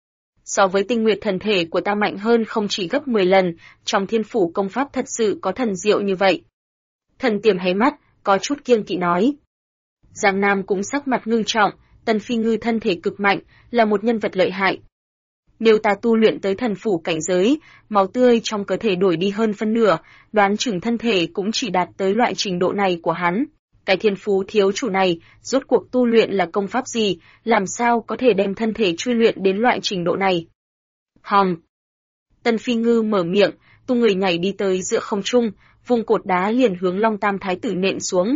So với Tinh Nguyệt thần thể của ta mạnh hơn không chỉ gấp 10 lần, trong thiên phủ công pháp thật sự có thần diệu như vậy. Thần Tiềm hé mắt, có chút kiêng kỵ nói. Giang Nam cũng sắc mặt ngưng trọng, Tần Phi Ngư thân thể cực mạnh, là một nhân vật lợi hại. Nếu ta tu luyện tới thần phủ cảnh giới, máu tươi trong cơ thể đổi đi hơn phân nửa, đoán chừng thân thể cũng chỉ đạt tới loại trình độ này của hắn. Cái thiên phú thiếu chủ này, rốt cuộc tu luyện là công pháp gì, làm sao có thể đem thân thể truy luyện đến loại trình độ này? Hòm. Tần Phi Ngư mở miệng, tung người nhảy đi tới giữa không trung, vùng cột đá liền hướng Long Tam Thái tử nện xuống.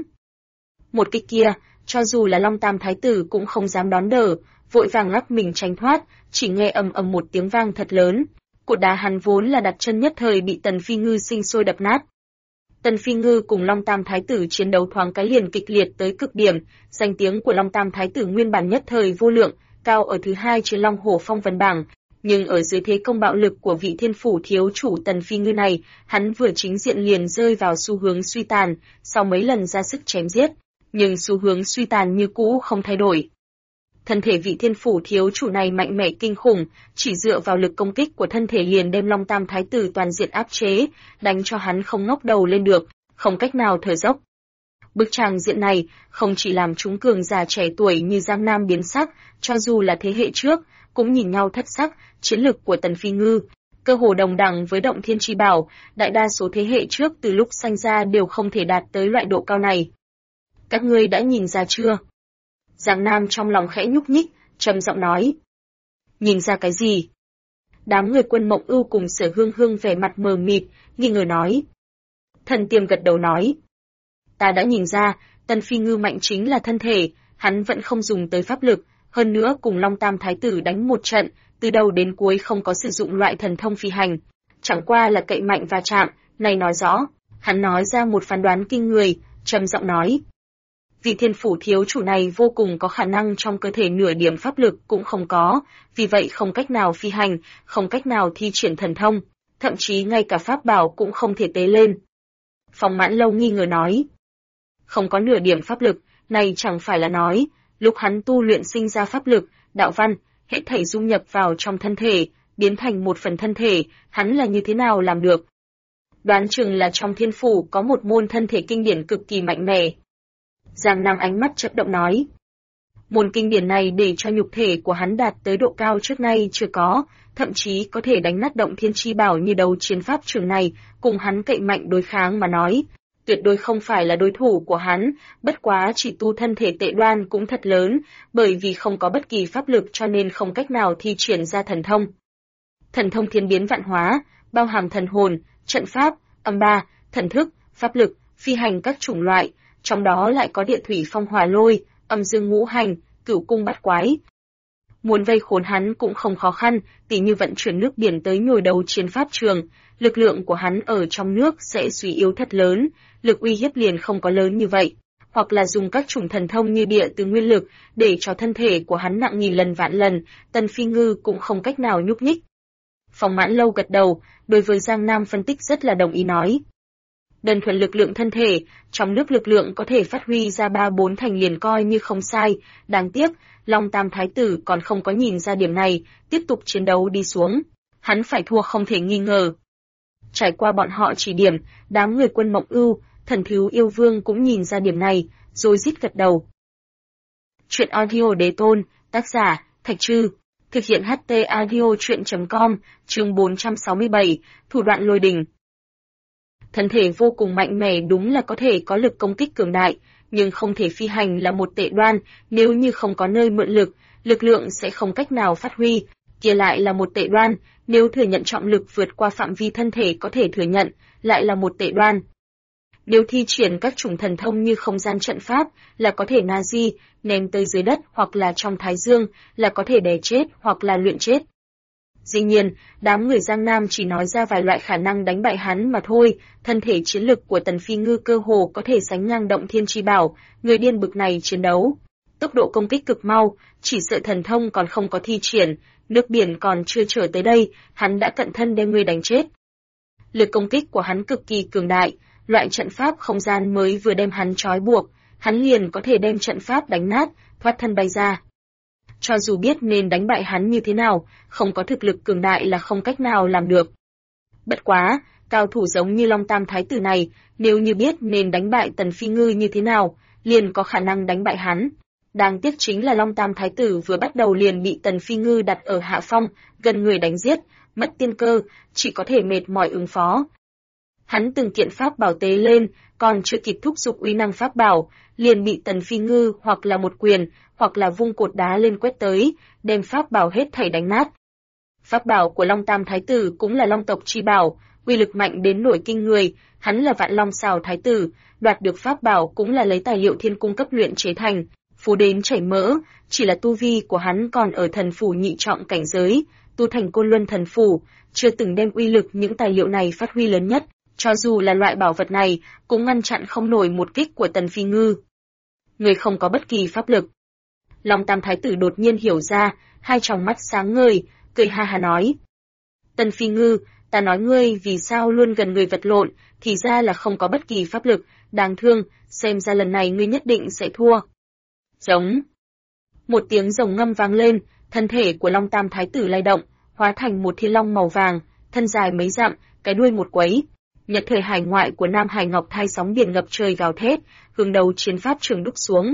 Một kích kia, cho dù là Long Tam Thái tử cũng không dám đón đỡ, vội vàng lắc mình tránh thoát, chỉ nghe ầm ầm một tiếng vang thật lớn. Cột đá hắn vốn là đặt chân nhất thời bị Tần Phi Ngư sinh sôi đập nát. Tần Phi Ngư cùng Long Tam Thái tử chiến đấu thoáng cái liền kịch liệt tới cực điểm, danh tiếng của Long Tam Thái tử nguyên bản nhất thời vô lượng, cao ở thứ hai trên Long Hổ Phong vân bảng, nhưng ở dưới thế công bạo lực của vị thiên phủ thiếu chủ Tần Phi Ngư này, hắn vừa chính diện liền rơi vào xu hướng suy tàn, sau mấy lần ra sức chém giết, nhưng xu hướng suy tàn như cũ không thay đổi. Thân thể vị thiên phủ thiếu chủ này mạnh mẽ kinh khủng, chỉ dựa vào lực công kích của thân thể liền đem Long Tam Thái tử toàn diện áp chế, đánh cho hắn không ngóc đầu lên được, không cách nào thở dốc. Bức tràng diện này không chỉ làm chúng cường già trẻ tuổi như Giang Nam biến sắc, cho dù là thế hệ trước, cũng nhìn nhau thất sắc, chiến lực của Tần Phi Ngư, cơ hồ đồng đẳng với động thiên chi bảo, đại đa số thế hệ trước từ lúc sanh ra đều không thể đạt tới loại độ cao này. Các ngươi đã nhìn ra chưa? Giang Nam trong lòng khẽ nhúc nhích, trầm giọng nói. Nhìn ra cái gì? Đám người Quân Mộng Ưu cùng Sở Hương Hương vẻ mặt mờ mịt, nghi ngờ nói. Thần Tiềm gật đầu nói. Ta đã nhìn ra, Tần Phi Ngư mạnh chính là thân thể, hắn vẫn không dùng tới pháp lực, hơn nữa cùng Long Tam Thái tử đánh một trận, từ đầu đến cuối không có sử dụng loại thần thông phi hành, chẳng qua là cậy mạnh và chạm, này nói rõ. Hắn nói ra một phán đoán kinh người, trầm giọng nói. Vị thiên phủ thiếu chủ này vô cùng có khả năng trong cơ thể nửa điểm pháp lực cũng không có, vì vậy không cách nào phi hành, không cách nào thi triển thần thông, thậm chí ngay cả pháp bảo cũng không thể tế lên. Phong Mãn Lâu nghi ngờ nói. Không có nửa điểm pháp lực, này chẳng phải là nói, lúc hắn tu luyện sinh ra pháp lực, đạo văn, hết thảy dung nhập vào trong thân thể, biến thành một phần thân thể, hắn là như thế nào làm được? Đoán chừng là trong thiên phủ có một môn thân thể kinh điển cực kỳ mạnh mẽ. Giang Nam ánh mắt chớp động nói. Môn kinh điển này để cho nhục thể của hắn đạt tới độ cao trước nay chưa có, thậm chí có thể đánh nát động thiên chi bảo như đấu chiến pháp trường này, cùng hắn cậy mạnh đối kháng mà nói. Tuyệt đối không phải là đối thủ của hắn, bất quá chỉ tu thân thể tệ đoan cũng thật lớn, bởi vì không có bất kỳ pháp lực cho nên không cách nào thi triển ra thần thông. Thần thông thiên biến vạn hóa, bao hàm thần hồn, trận pháp, âm ba, thần thức, pháp lực, phi hành các chủng loại, trong đó lại có địa thủy phong hỏa lôi, âm dương ngũ hành, Cửu cung bát quái. Muốn vây khốn hắn cũng không khó khăn, tỉ như vận chuyển nước biển tới nhồi đầu chiến pháp trường, lực lượng của hắn ở trong nước sẽ suy yếu thật lớn, lực uy hiếp liền không có lớn như vậy. Hoặc là dùng các chủng thần thông như địa từ nguyên lực, để cho thân thể của hắn nặng nghìn lần vạn lần, Tần Phi Ngư cũng không cách nào nhúc nhích. Phong Mãn Lâu gật đầu, đối với Giang Nam phân tích rất là đồng ý nói. Đơn thuần lực lượng thân thể, trong nước lực lượng có thể phát huy ra 3-4 thành liền coi như không sai, đáng tiếc, Long Tam Thái Tử còn không có nhìn ra điểm này, tiếp tục chiến đấu đi xuống. Hắn phải thua không thể nghi ngờ. Trải qua bọn họ chỉ điểm, đám người Quân Mộng Ưu, Thần Thiếu Yêu Vương cũng nhìn ra điểm này, rồi rít gật đầu. Chuyện audio Đế Tôn, tác giả, Thạch Trư, thực hiện HT audio chuyện.com, chương 467, thủ đoạn lôi đình. Thân thể vô cùng mạnh mẽ đúng là có thể có lực công kích cường đại, nhưng không thể phi hành là một tệ đoan, nếu như không có nơi mượn lực, lực lượng sẽ không cách nào phát huy, kia lại là một tệ đoan, nếu thừa nhận trọng lực vượt qua phạm vi thân thể có thể thừa nhận, lại là một tệ đoan. Nếu thi triển các chủng thần thông như không gian trận pháp, là có thể na di, ném tới dưới đất hoặc là trong thái dương, là có thể đè chết hoặc là luyện chết. Dĩ nhiên, đám người Giang Nam chỉ nói ra vài loại khả năng đánh bại hắn mà thôi, thân thể chiến lực của Tần Phi Ngư cơ hồ có thể sánh ngang Động Thiên Chi Bảo, người điên bực này chiến đấu. Tốc độ công kích cực mau, chỉ sợ thần thông còn không có thi triển, nước biển còn chưa trở tới đây, hắn đã cận thân đem ngươi đánh chết. Lực công kích của hắn cực kỳ cường đại, loại trận pháp không gian mới vừa đem hắn trói buộc, hắn liền có thể đem trận pháp đánh nát, thoát thân bay ra. Cho dù biết nên đánh bại hắn như thế nào, không có thực lực cường đại là không cách nào làm được. Bất quá, cao thủ giống như Long Tam Thái Tử này, nếu như biết nên đánh bại Tần Phi Ngư như thế nào, liền có khả năng đánh bại hắn. Đáng tiếc chính là Long Tam Thái Tử vừa bắt đầu liền bị Tần Phi Ngư đặt ở hạ phong, gần người đánh giết, mất tiên cơ, chỉ có thể mệt mỏi ứng phó. Hắn từng kiện pháp bảo tế lên, còn chưa kịp thúc giục uy năng pháp bảo, liền bị Tần Phi Ngư hoặc là một quyền, hoặc là vung cột đá lên quét tới, đem pháp bảo hết thảy đánh nát. Pháp bảo của Long Tam Thái Tử cũng là Long tộc chi bảo, uy lực mạnh đến nổi kinh người, hắn là Vạn Long Sào Thái Tử, đoạt được pháp bảo cũng là lấy tài liệu thiên cung cấp luyện chế thành, phù đến chảy mỡ, chỉ là tu vi của hắn còn ở thần phủ nhị trọng cảnh giới, tu thành Côn Luân thần phủ, chưa từng đem uy lực những tài liệu này phát huy lớn nhất. Cho dù là loại bảo vật này, cũng ngăn chặn không nổi một kích của Tần Phi Ngư. Người không có bất kỳ pháp lực. Long Tam Thái Tử đột nhiên hiểu ra, hai tròng mắt sáng ngời, cười ha ha nói. Tần Phi Ngư, ta nói ngươi vì sao luôn gần người vật lộn, thì ra là không có bất kỳ pháp lực, đáng thương, xem ra lần này ngươi nhất định sẽ thua. Giống. Một tiếng rồng ngâm vang lên, thân thể của Long Tam Thái Tử lay động, hóa thành một thiên long màu vàng, thân dài mấy dặm, cái đuôi một quấy. Nhật thời hải ngoại của Nam Hải Ngọc Thai sóng biển ngập trời gào thét, hướng đầu chiến pháp trường đúc xuống.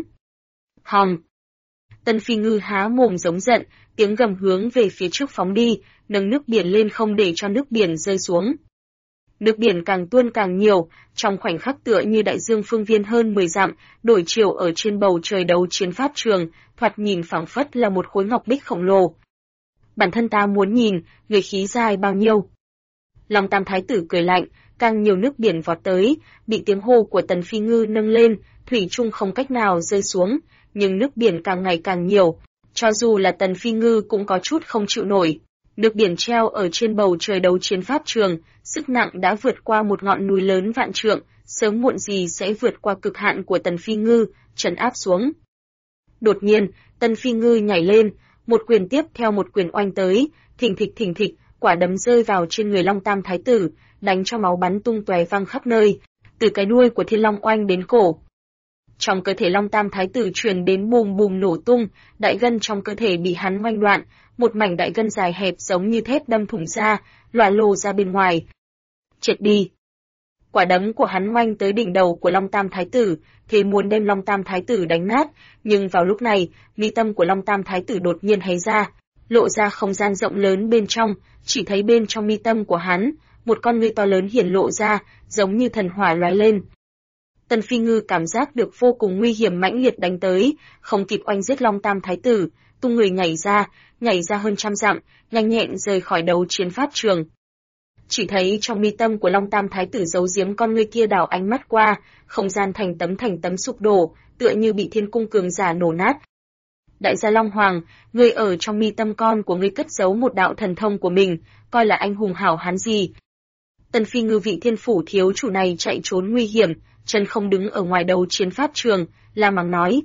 Hòm! Tần Phi Ngư há mồm giống giận, tiếng gầm hướng về phía trước phóng đi, nâng nước biển lên không để cho nước biển rơi xuống. Nước biển càng tuôn càng nhiều, trong khoảnh khắc tựa như đại dương phương viên hơn 10 dặm, đổi chiều ở trên bầu trời đấu chiến pháp trường, thoạt nhìn phảng phất là một khối ngọc bích khổng lồ. Bản thân ta muốn nhìn, người khí dài bao nhiêu. Long Tam Thái Tử cười lạnh, càng nhiều nước biển vọt tới, bị tiếng hô của Tần Phi Ngư nâng lên, thủy chung không cách nào rơi xuống, nhưng nước biển càng ngày càng nhiều, cho dù là Tần Phi Ngư cũng có chút không chịu nổi. Nước biển treo ở trên bầu trời đấu chiến pháp trường, sức nặng đã vượt qua một ngọn núi lớn vạn trượng, sớm muộn gì sẽ vượt qua cực hạn của Tần Phi Ngư, trấn áp xuống. Đột nhiên, Tần Phi Ngư nhảy lên, một quyền tiếp theo một quyền oanh tới, thình thịch, quả đấm rơi vào trên người Long Tam Thái Tử, đánh cho máu bắn tung tóe văng khắp nơi, từ cái đuôi của Thiên Long oanh đến cổ. Trong cơ thể Long Tam Thái Tử truyền đến bùm bùm nổ tung, đại gân trong cơ thể bị hắn oanh đoạn, một mảnh đại gân dài hẹp giống như thép đâm thủng ra, lòa lồ ra bên ngoài. Chết đi! Quả đấm của hắn oanh tới đỉnh đầu của Long Tam Thái Tử, thì muốn đem Long Tam Thái Tử đánh nát, nhưng vào lúc này, mi tâm của Long Tam Thái Tử đột nhiên hé ra, lộ ra không gian rộng lớn bên trong, chỉ thấy bên trong mi tâm của hắn, một con ngươi to lớn hiển lộ ra, giống như thần hỏa lóe lên. Tần Phi Ngư cảm giác được vô cùng nguy hiểm mãnh liệt đánh tới, không kịp oanh giết Long Tam Thái Tử, tung người nhảy ra hơn trăm dặm, nhanh nhẹn rời khỏi đấu chiến pháp trường. Chỉ thấy trong mi tâm của Long Tam Thái Tử giấu giếm con ngươi kia đảo ánh mắt qua, không gian thành tấm sụp đổ, tựa như bị thiên cung cường giả nổ nát. Đại gia Long Hoàng, ngươi ở trong mi tâm con của ngươi cất giấu một đạo thần thông của mình, coi là anh hùng hảo hán gì. Tần Phi Ngư vị thiên phủ thiếu chủ này chạy trốn nguy hiểm, chân không đứng ở ngoài đầu chiến pháp trường, la mắng nói.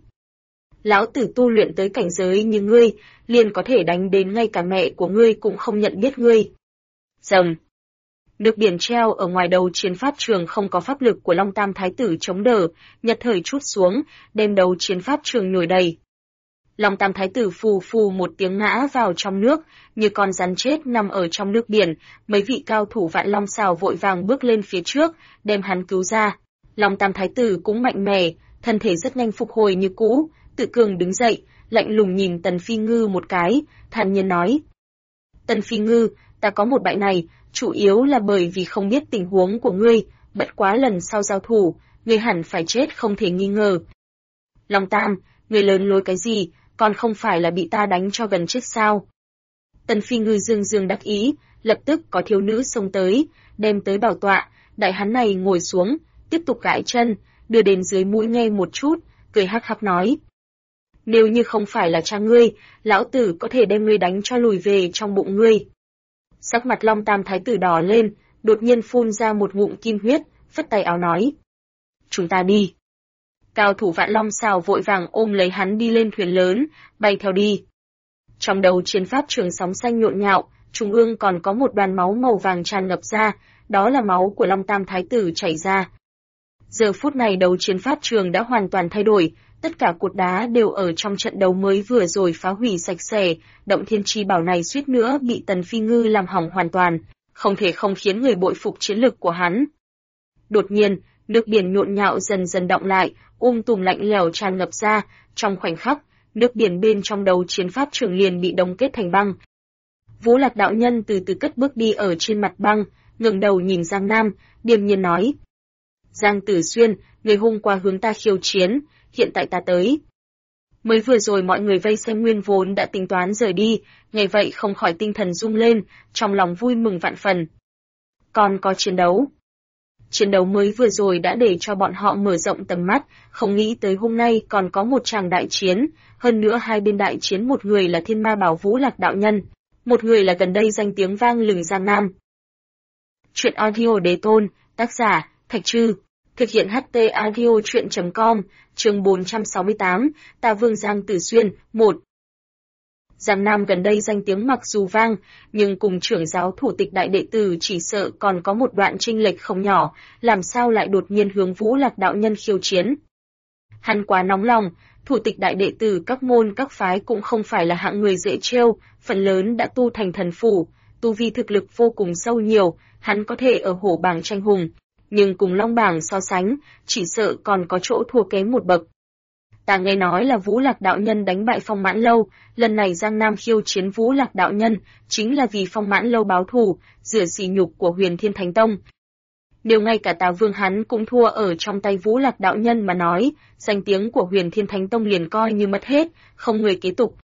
Lão tử tu luyện tới cảnh giới như ngươi, liền có thể đánh đến ngay cả mẹ của ngươi cũng không nhận biết ngươi. Rầm. Nước biển treo ở ngoài đầu chiến pháp trường không có pháp lực của Long Tam Thái tử chống đỡ, nhất thời trút xuống, đem đầu chiến pháp trường nổi đầy. Long Tam Thái tử phù phù một tiếng ngã vào trong nước, như con rắn chết nằm ở trong nước biển, mấy vị cao thủ Vạn Long Xào vội vàng bước lên phía trước, đem hắn cứu ra. Long Tam Thái tử cũng mạnh mẽ, thân thể rất nhanh phục hồi như cũ, tự cường đứng dậy, lạnh lùng nhìn Tần Phi Ngư một cái, thản nhiên nói. Tần Phi Ngư, ta có một bại này, chủ yếu là bởi vì không biết tình huống của ngươi, bất quá lần sau giao thủ, ngươi hẳn phải chết không thể nghi ngờ. Long Tam, ngươi lớn lối cái gì, còn không phải là bị ta đánh cho gần chết sao? Tần Phi Ngư dương dương đắc ý, lập tức có thiếu nữ xông tới, đem tới bảo tọa, đại hắn này ngồi xuống, tiếp tục gãi chân, đưa đến dưới mũi nghe một chút, cười hắc hắc nói. Nếu như không phải là cha ngươi, lão tử có thể đem ngươi đánh cho lùi về trong bụng ngươi. Sắc mặt Long Tam Thái tử đỏ lên, đột nhiên phun ra một ngụm kim huyết, phất tay áo nói. Chúng ta đi. Cao thủ Vạn Long Xào vội vàng ôm lấy hắn đi lên thuyền lớn, bay theo đi. Trong đầu chiến pháp trường sóng xanh nhộn nhạo, trung ương còn có một đoàn máu màu vàng tràn ngập ra, đó là máu của Long Tam Thái tử chảy ra. Giờ phút này đầu chiến pháp trường đã hoàn toàn thay đổi, tất cả cột đá đều ở trong trận đấu mới vừa rồi phá hủy sạch sẽ, động thiên chi bảo này suýt nữa bị Tần Phi Ngư làm hỏng hoàn toàn, không thể không khiến người bội phục chiến lực của hắn. Đột nhiên, nước biển nhộn nhạo dần dần đọng lại, tùm lạnh lẽo tràn ngập ra, trong khoảnh khắc, nước biển bên trong đầu chiến pháp trường liền bị đông kết thành băng. Vũ Lạc đạo nhân từ từ cất bước đi ở trên mặt băng, ngẩng đầu nhìn Giang Nam, điềm nhiên nói: "Giang Tử Xuyên, người hôm qua hướng ta khiêu chiến, hiện tại ta tới." Mới vừa rồi mọi người vây xem nguyên vốn đã tính toán rời đi, nghe vậy không khỏi tinh thần rung lên, trong lòng vui mừng vạn phần. Còn có chiến đấu. Chiến đấu mới vừa rồi đã để cho bọn họ mở rộng tầm mắt, không nghĩ tới hôm nay còn có một tràng đại chiến, hơn nữa hai bên đại chiến một người là Thiên Ma Bảo Vũ Lạc đạo nhân, một người là gần đây danh tiếng vang lừng Giang Nam. Truyện audio Đế Tôn, tác giả Thạch Trư, thực hiện HT audio truyện.com, chương 468, Tà Vương Giang Tử Xuyên, 1. Giang Nam gần đây danh tiếng mặc dù vang, nhưng cùng trưởng giáo thủ tịch đại đệ tử chỉ sợ còn có một đoạn chênh lệch không nhỏ, làm sao lại đột nhiên hướng Vũ Lạc đạo nhân khiêu chiến. Hắn quá nóng lòng, thủ tịch đại đệ tử các môn các phái cũng không phải là hạng người dễ trêu, phần lớn đã tu thành thần phủ, tu vi thực lực vô cùng sâu nhiều, hắn có thể ở hổ bảng tranh hùng, nhưng cùng long bảng so sánh, chỉ sợ còn có chỗ thua kém một bậc. Ta nghe nói là Vũ Lạc đạo nhân đánh bại Phong Mãn Lâu, lần này Giang Nam khiêu chiến Vũ Lạc đạo nhân, chính là vì Phong Mãn Lâu báo thù, rửa sỉ nhục của Huyền Thiên Thánh Tông. Nếu ngay cả Tà Vương hắn cũng thua ở trong tay Vũ Lạc đạo nhân mà nói, danh tiếng của Huyền Thiên Thánh Tông liền coi như mất hết, không người kế tục.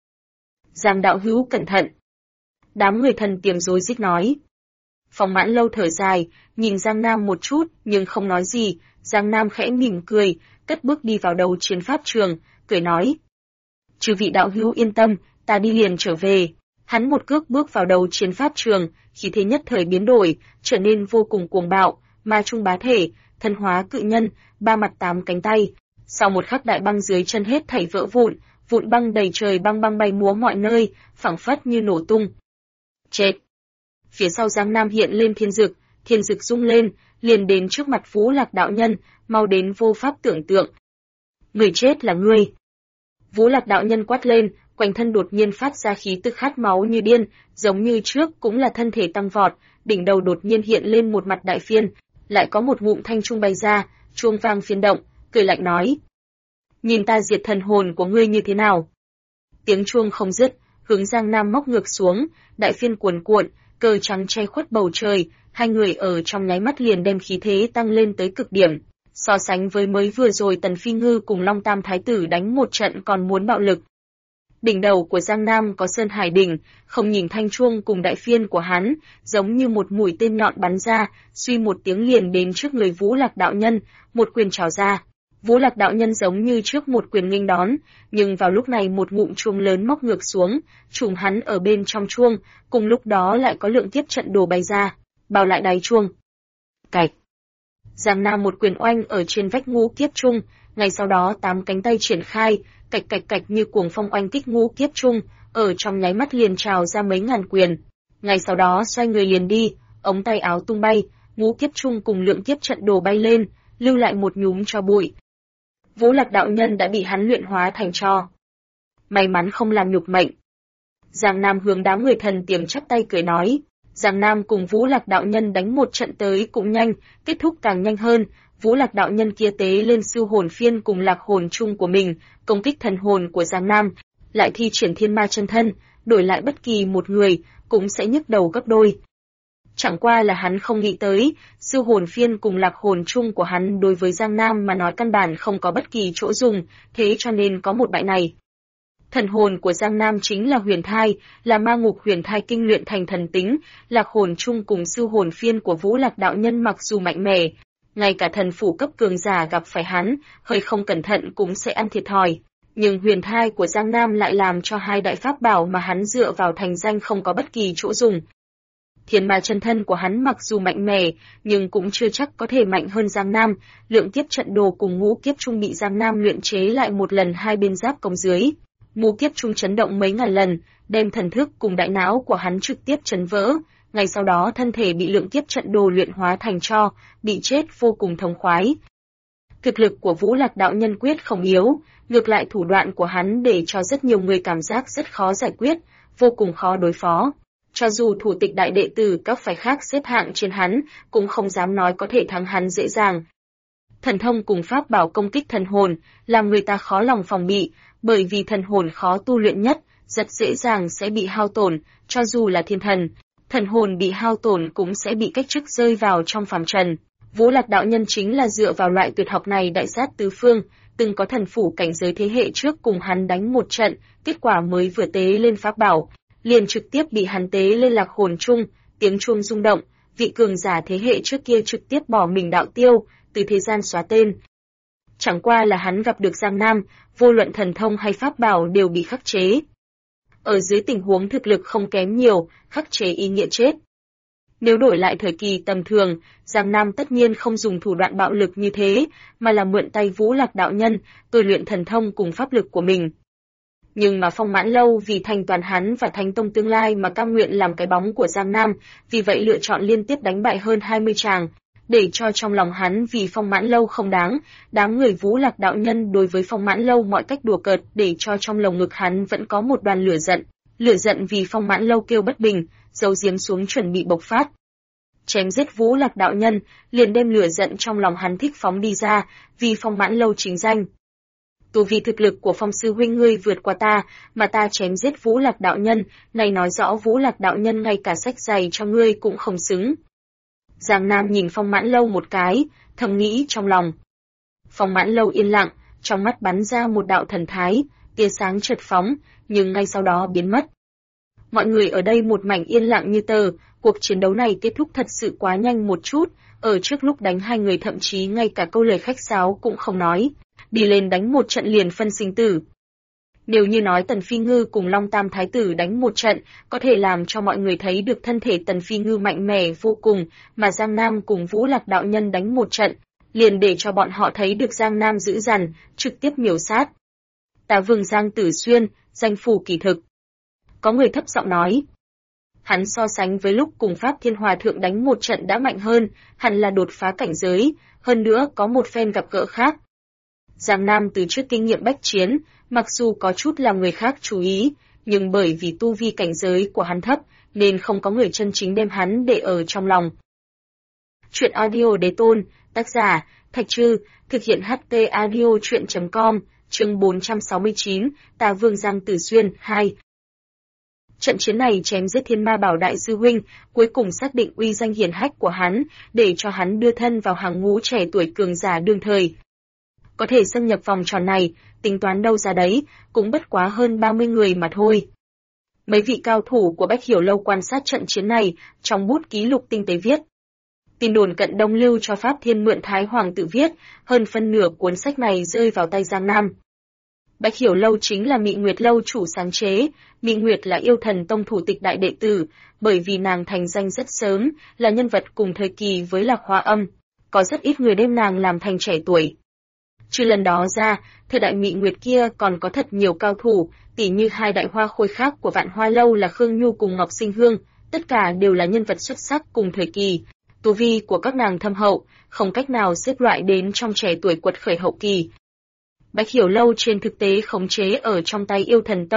Giang đạo hữu cẩn thận. Đám người thần tiềm rối rít nói. Phong Mãn Lâu thở dài, nhìn Giang Nam một chút, nhưng không nói gì, Giang Nam khẽ mỉm cười, cất bước đi vào đầu chiến pháp trường, cười nói. Chư vị đạo hữu yên tâm, ta đi liền trở về. Hắn một cước bước vào đầu chiến pháp trường, khí thế nhất thời biến đổi, trở nên vô cùng cuồng bạo, ma trung bá thể, thân hóa cự nhân, ba mặt tám cánh tay. Sau một khắc đại băng dưới chân hết thảy vỡ vụn, vụn băng đầy trời băng băng bay múa mọi nơi, phảng phất như nổ tung. Chết! Phía sau Giang Nam hiện lên thiên dực rung lên, liền đến trước mặt Vũ Lạc đạo nhân, mau đến vô pháp tưởng tượng. Người chết là ngươi! Vũ Lạc đạo nhân quát lên, quanh thân đột nhiên phát ra khí tức khát máu như điên, giống như trước cũng là thân thể tăng vọt, đỉnh đầu đột nhiên hiện lên một mặt đại phiên, lại có một ngụm thanh trung bay ra, chuông vang phiên động, cười lạnh nói. Nhìn ta diệt thần hồn của ngươi như thế nào? Tiếng chuông không dứt, hướng Giang Nam móc ngược xuống, đại phiên cuồn cuộn, cờ trắng che khuất bầu trời, hai người ở trong nháy mắt liền đem khí thế tăng lên tới cực điểm. So sánh với mới vừa rồi Tần Phi Ngư cùng Long Tam Thái tử đánh một trận còn muốn bạo lực. Đỉnh đầu của Giang Nam có Sơn Hải đỉnh, không nhìn thanh chuông cùng đại phiên của hắn, giống như một mũi tên nhọn bắn ra, suy một tiếng liền đến trước người Vũ Lạc đạo nhân, một quyền chảo ra. Vũ Lạc đạo nhân giống như trước một quyền nghênh đón, nhưng vào lúc này một ngụm chuông lớn móc ngược xuống, trùm hắn ở bên trong chuông, cùng lúc đó lại có lượng tiếp trận đồ bay ra, bao lại đáy chuông. Cạch. Giang Nam một quyền oanh ở trên vách ngũ kiếp trung, ngay sau đó 8 cánh tay triển khai, cạch cạch cạch như cuồng phong oanh kích ngũ kiếp trung, ở trong nháy mắt liền trào ra mấy ngàn quyền. Ngay sau đó xoay người liền đi, ống tay áo tung bay, ngũ kiếp trung cùng lượng kiếp trận đồ bay lên, lưu lại một nhúm tro bụi. Vũ Lạc đạo nhân đã bị hắn luyện hóa thành tro. May mắn không làm nhục mệnh. Giang Nam hướng đám người thần tiềm chắp tay cười nói. Giang Nam cùng Vũ Lạc đạo nhân đánh một trận tới cũng nhanh, kết thúc càng nhanh hơn. Vũ Lạc đạo nhân kia tế lên sư hồn phiên cùng lạc hồn chung của mình, công kích thần hồn của Giang Nam, lại thi triển thiên ma chân thân, đổi lại bất kỳ một người, cũng sẽ nhức đầu gấp đôi. Chẳng qua là hắn không nghĩ tới, sư hồn phiên cùng lạc hồn chung của hắn đối với Giang Nam mà nói căn bản không có bất kỳ chỗ dùng, thế cho nên có một bại này. Thần hồn của Giang Nam chính là huyền thai, là ma ngục huyền thai kinh luyện thành thần tính, lạc hồn chung cùng sư hồn phiên của Vũ Lạc đạo nhân mặc dù mạnh mẽ, ngay cả thần phủ cấp cường giả gặp phải hắn, hơi không cẩn thận cũng sẽ ăn thiệt thòi. Nhưng huyền thai của Giang Nam lại làm cho hai đại pháp bảo mà hắn dựa vào thành danh không có bất kỳ chỗ dùng. Thiên ma chân thân của hắn mặc dù mạnh mẽ, nhưng cũng chưa chắc có thể mạnh hơn Giang Nam, lượng kiếp trận đồ cùng ngũ kiếp trung bị Giang Nam luyện chế lại một lần hai bên giáp công dưới. Ngũ kiếp trung chấn động mấy ngàn lần, đem thần thức cùng đại não của hắn trực tiếp chấn vỡ, ngay sau đó thân thể bị lượng kiếp trận đồ luyện hóa thành tro, bị chết vô cùng thống khoái. Thực lực của Vũ Lạc đạo nhân quyết không yếu, ngược lại thủ đoạn của hắn để cho rất nhiều người cảm giác rất khó giải quyết, vô cùng khó đối phó. Cho dù thủ tịch đại đệ tử các phái khác xếp hạng trên hắn, cũng không dám nói có thể thắng hắn dễ dàng. Thần thông cùng pháp bảo công kích thần hồn, làm người ta khó lòng phòng bị, bởi vì thần hồn khó tu luyện nhất, rất dễ dàng sẽ bị hao tổn, cho dù là thiên thần. Thần hồn bị hao tổn cũng sẽ bị cách chức rơi vào trong phàm trần. Vũ Lạc đạo nhân chính là dựa vào loại tuyệt học này đại sát tứ phương, từng có thần phủ cảnh giới thế hệ trước cùng hắn đánh một trận, kết quả mới vừa tế lên pháp bảo, liền trực tiếp bị hắn tế lên lạc hồn chung, tiếng chuông rung động, vị cường giả thế hệ trước kia trực tiếp bỏ mình đạo tiêu, từ thế gian xóa tên. Chẳng qua là hắn gặp được Giang Nam, vô luận thần thông hay pháp bảo đều bị khắc chế. Ở dưới tình huống thực lực không kém nhiều, khắc chế ý nghĩa chết. Nếu đổi lại thời kỳ tầm thường, Giang Nam tất nhiên không dùng thủ đoạn bạo lực như thế, mà là mượn tay Vũ Lạc đạo nhân, tôi luyện thần thông cùng pháp lực của mình. Nhưng mà Phong Mãn Lâu vì thành toàn hắn và Thánh Tông tương lai mà cam nguyện làm cái bóng của Giang Nam, vì vậy lựa chọn liên tiếp đánh bại hơn 20 tràng, để cho trong lòng hắn vì Phong Mãn Lâu không đáng, đám người Vũ Lạc đạo nhân đối với Phong Mãn Lâu mọi cách đùa cợt để cho trong lồng ngực hắn vẫn có một đoàn lửa giận vì Phong Mãn Lâu kêu bất bình, giấu giếm xuống chuẩn bị bộc phát. Chém giết Vũ Lạc đạo nhân, liền đem lửa giận trong lòng hắn thích phóng đi ra, vì Phong Mãn Lâu chính danh. Tu vi thực lực của Phong sư huynh ngươi vượt qua ta, mà ta chém giết Vũ Lạc đạo nhân, này nói rõ Vũ Lạc đạo nhân ngay cả sách giày cho ngươi cũng không xứng. Giang Nam nhìn Phong Mãn Lâu một cái, thầm nghĩ trong lòng. Phong Mãn Lâu yên lặng, trong mắt bắn ra một đạo thần thái, tia sáng chợt phóng, nhưng ngay sau đó biến mất. Mọi người ở đây một mảnh yên lặng như tờ, cuộc chiến đấu này kết thúc thật sự quá nhanh một chút, ở trước lúc đánh hai người thậm chí ngay cả câu lời khách sáo cũng không nói, đi lên đánh một trận liền phân sinh tử. Nếu như nói Tần Phi Ngư cùng Long Tam Thái Tử đánh một trận, có thể làm cho mọi người thấy được thân thể Tần Phi Ngư mạnh mẽ vô cùng, mà Giang Nam cùng Vũ Lạc đạo nhân đánh một trận, liền để cho bọn họ thấy được Giang Nam dữ dằn, trực tiếp miểu sát. Tà Vương Giang Tử Xuyên, danh phủ kỳ thực. Có người thấp giọng nói. Hắn so sánh với lúc cùng Pháp Thiên Hòa Thượng đánh một trận đã mạnh hơn, hẳn là đột phá cảnh giới, hơn nữa có một phen gặp gỡ khác. Giang Nam từ trước kinh nghiệm bách chiến, mặc dù có chút làm người khác chú ý, nhưng bởi vì tu vi cảnh giới của hắn thấp, nên không có người chân chính đem hắn để ở trong lòng. Chuyện audio Đế Tôn, tác giả, Thạch Trư, thực hiện HT audio chuyện.com, chương 469, Tà Vương Giang Tử Xuyên, 2. Trận chiến này chém giết Thiên Ma Bảo Đại Sư Huynh, cuối cùng xác định uy danh hiển hách của hắn, để cho hắn đưa thân vào hàng ngũ trẻ tuổi cường giả đương thời. Có thể xâm nhập vòng tròn này, tính toán đâu ra đấy, cũng bất quá hơn 30 người mà thôi. Mấy vị cao thủ của Bách Hiểu Lâu quan sát trận chiến này, trong bút ký lục tinh tế viết. Tin đồn Cận Đông Lưu cho Pháp Thiên mượn Thái Hoàng tự viết, hơn phân nửa cuốn sách này rơi vào tay Giang Nam. Bạch Hiểu Lâu chính là Mị Nguyệt Lâu chủ sáng chế, Mị Nguyệt là yêu thần tông thủ tịch đại đệ tử, bởi vì nàng thành danh rất sớm, là nhân vật cùng thời kỳ với Lạc Hoa Âm, có rất ít người đem nàng làm thành trẻ tuổi. Trừ lần đó ra, thời đại Mị Nguyệt kia còn có thật nhiều cao thủ, tỉ như hai đại hoa khôi khác của Vạn Hoa Lâu là Khương Nhu cùng Ngọc Sinh Hương, tất cả đều là nhân vật xuất sắc cùng thời kỳ. Tu vi của các nàng thâm hậu, không cách nào xếp loại đến trong trẻ tuổi quật khởi hậu kỳ. Bạch Hiểu Lâu trên thực tế khống chế ở trong tay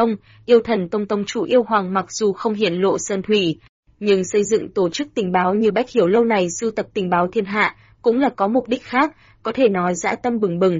Yêu Thần Tông tông chủ Yêu Hoàng mặc dù không hiển lộ sơn thủy, nhưng xây dựng tổ chức tình báo như Bạch Hiểu Lâu này sưu tập tình báo thiên hạ, cũng là có mục đích khác, có thể nói dã tâm bừng bừng.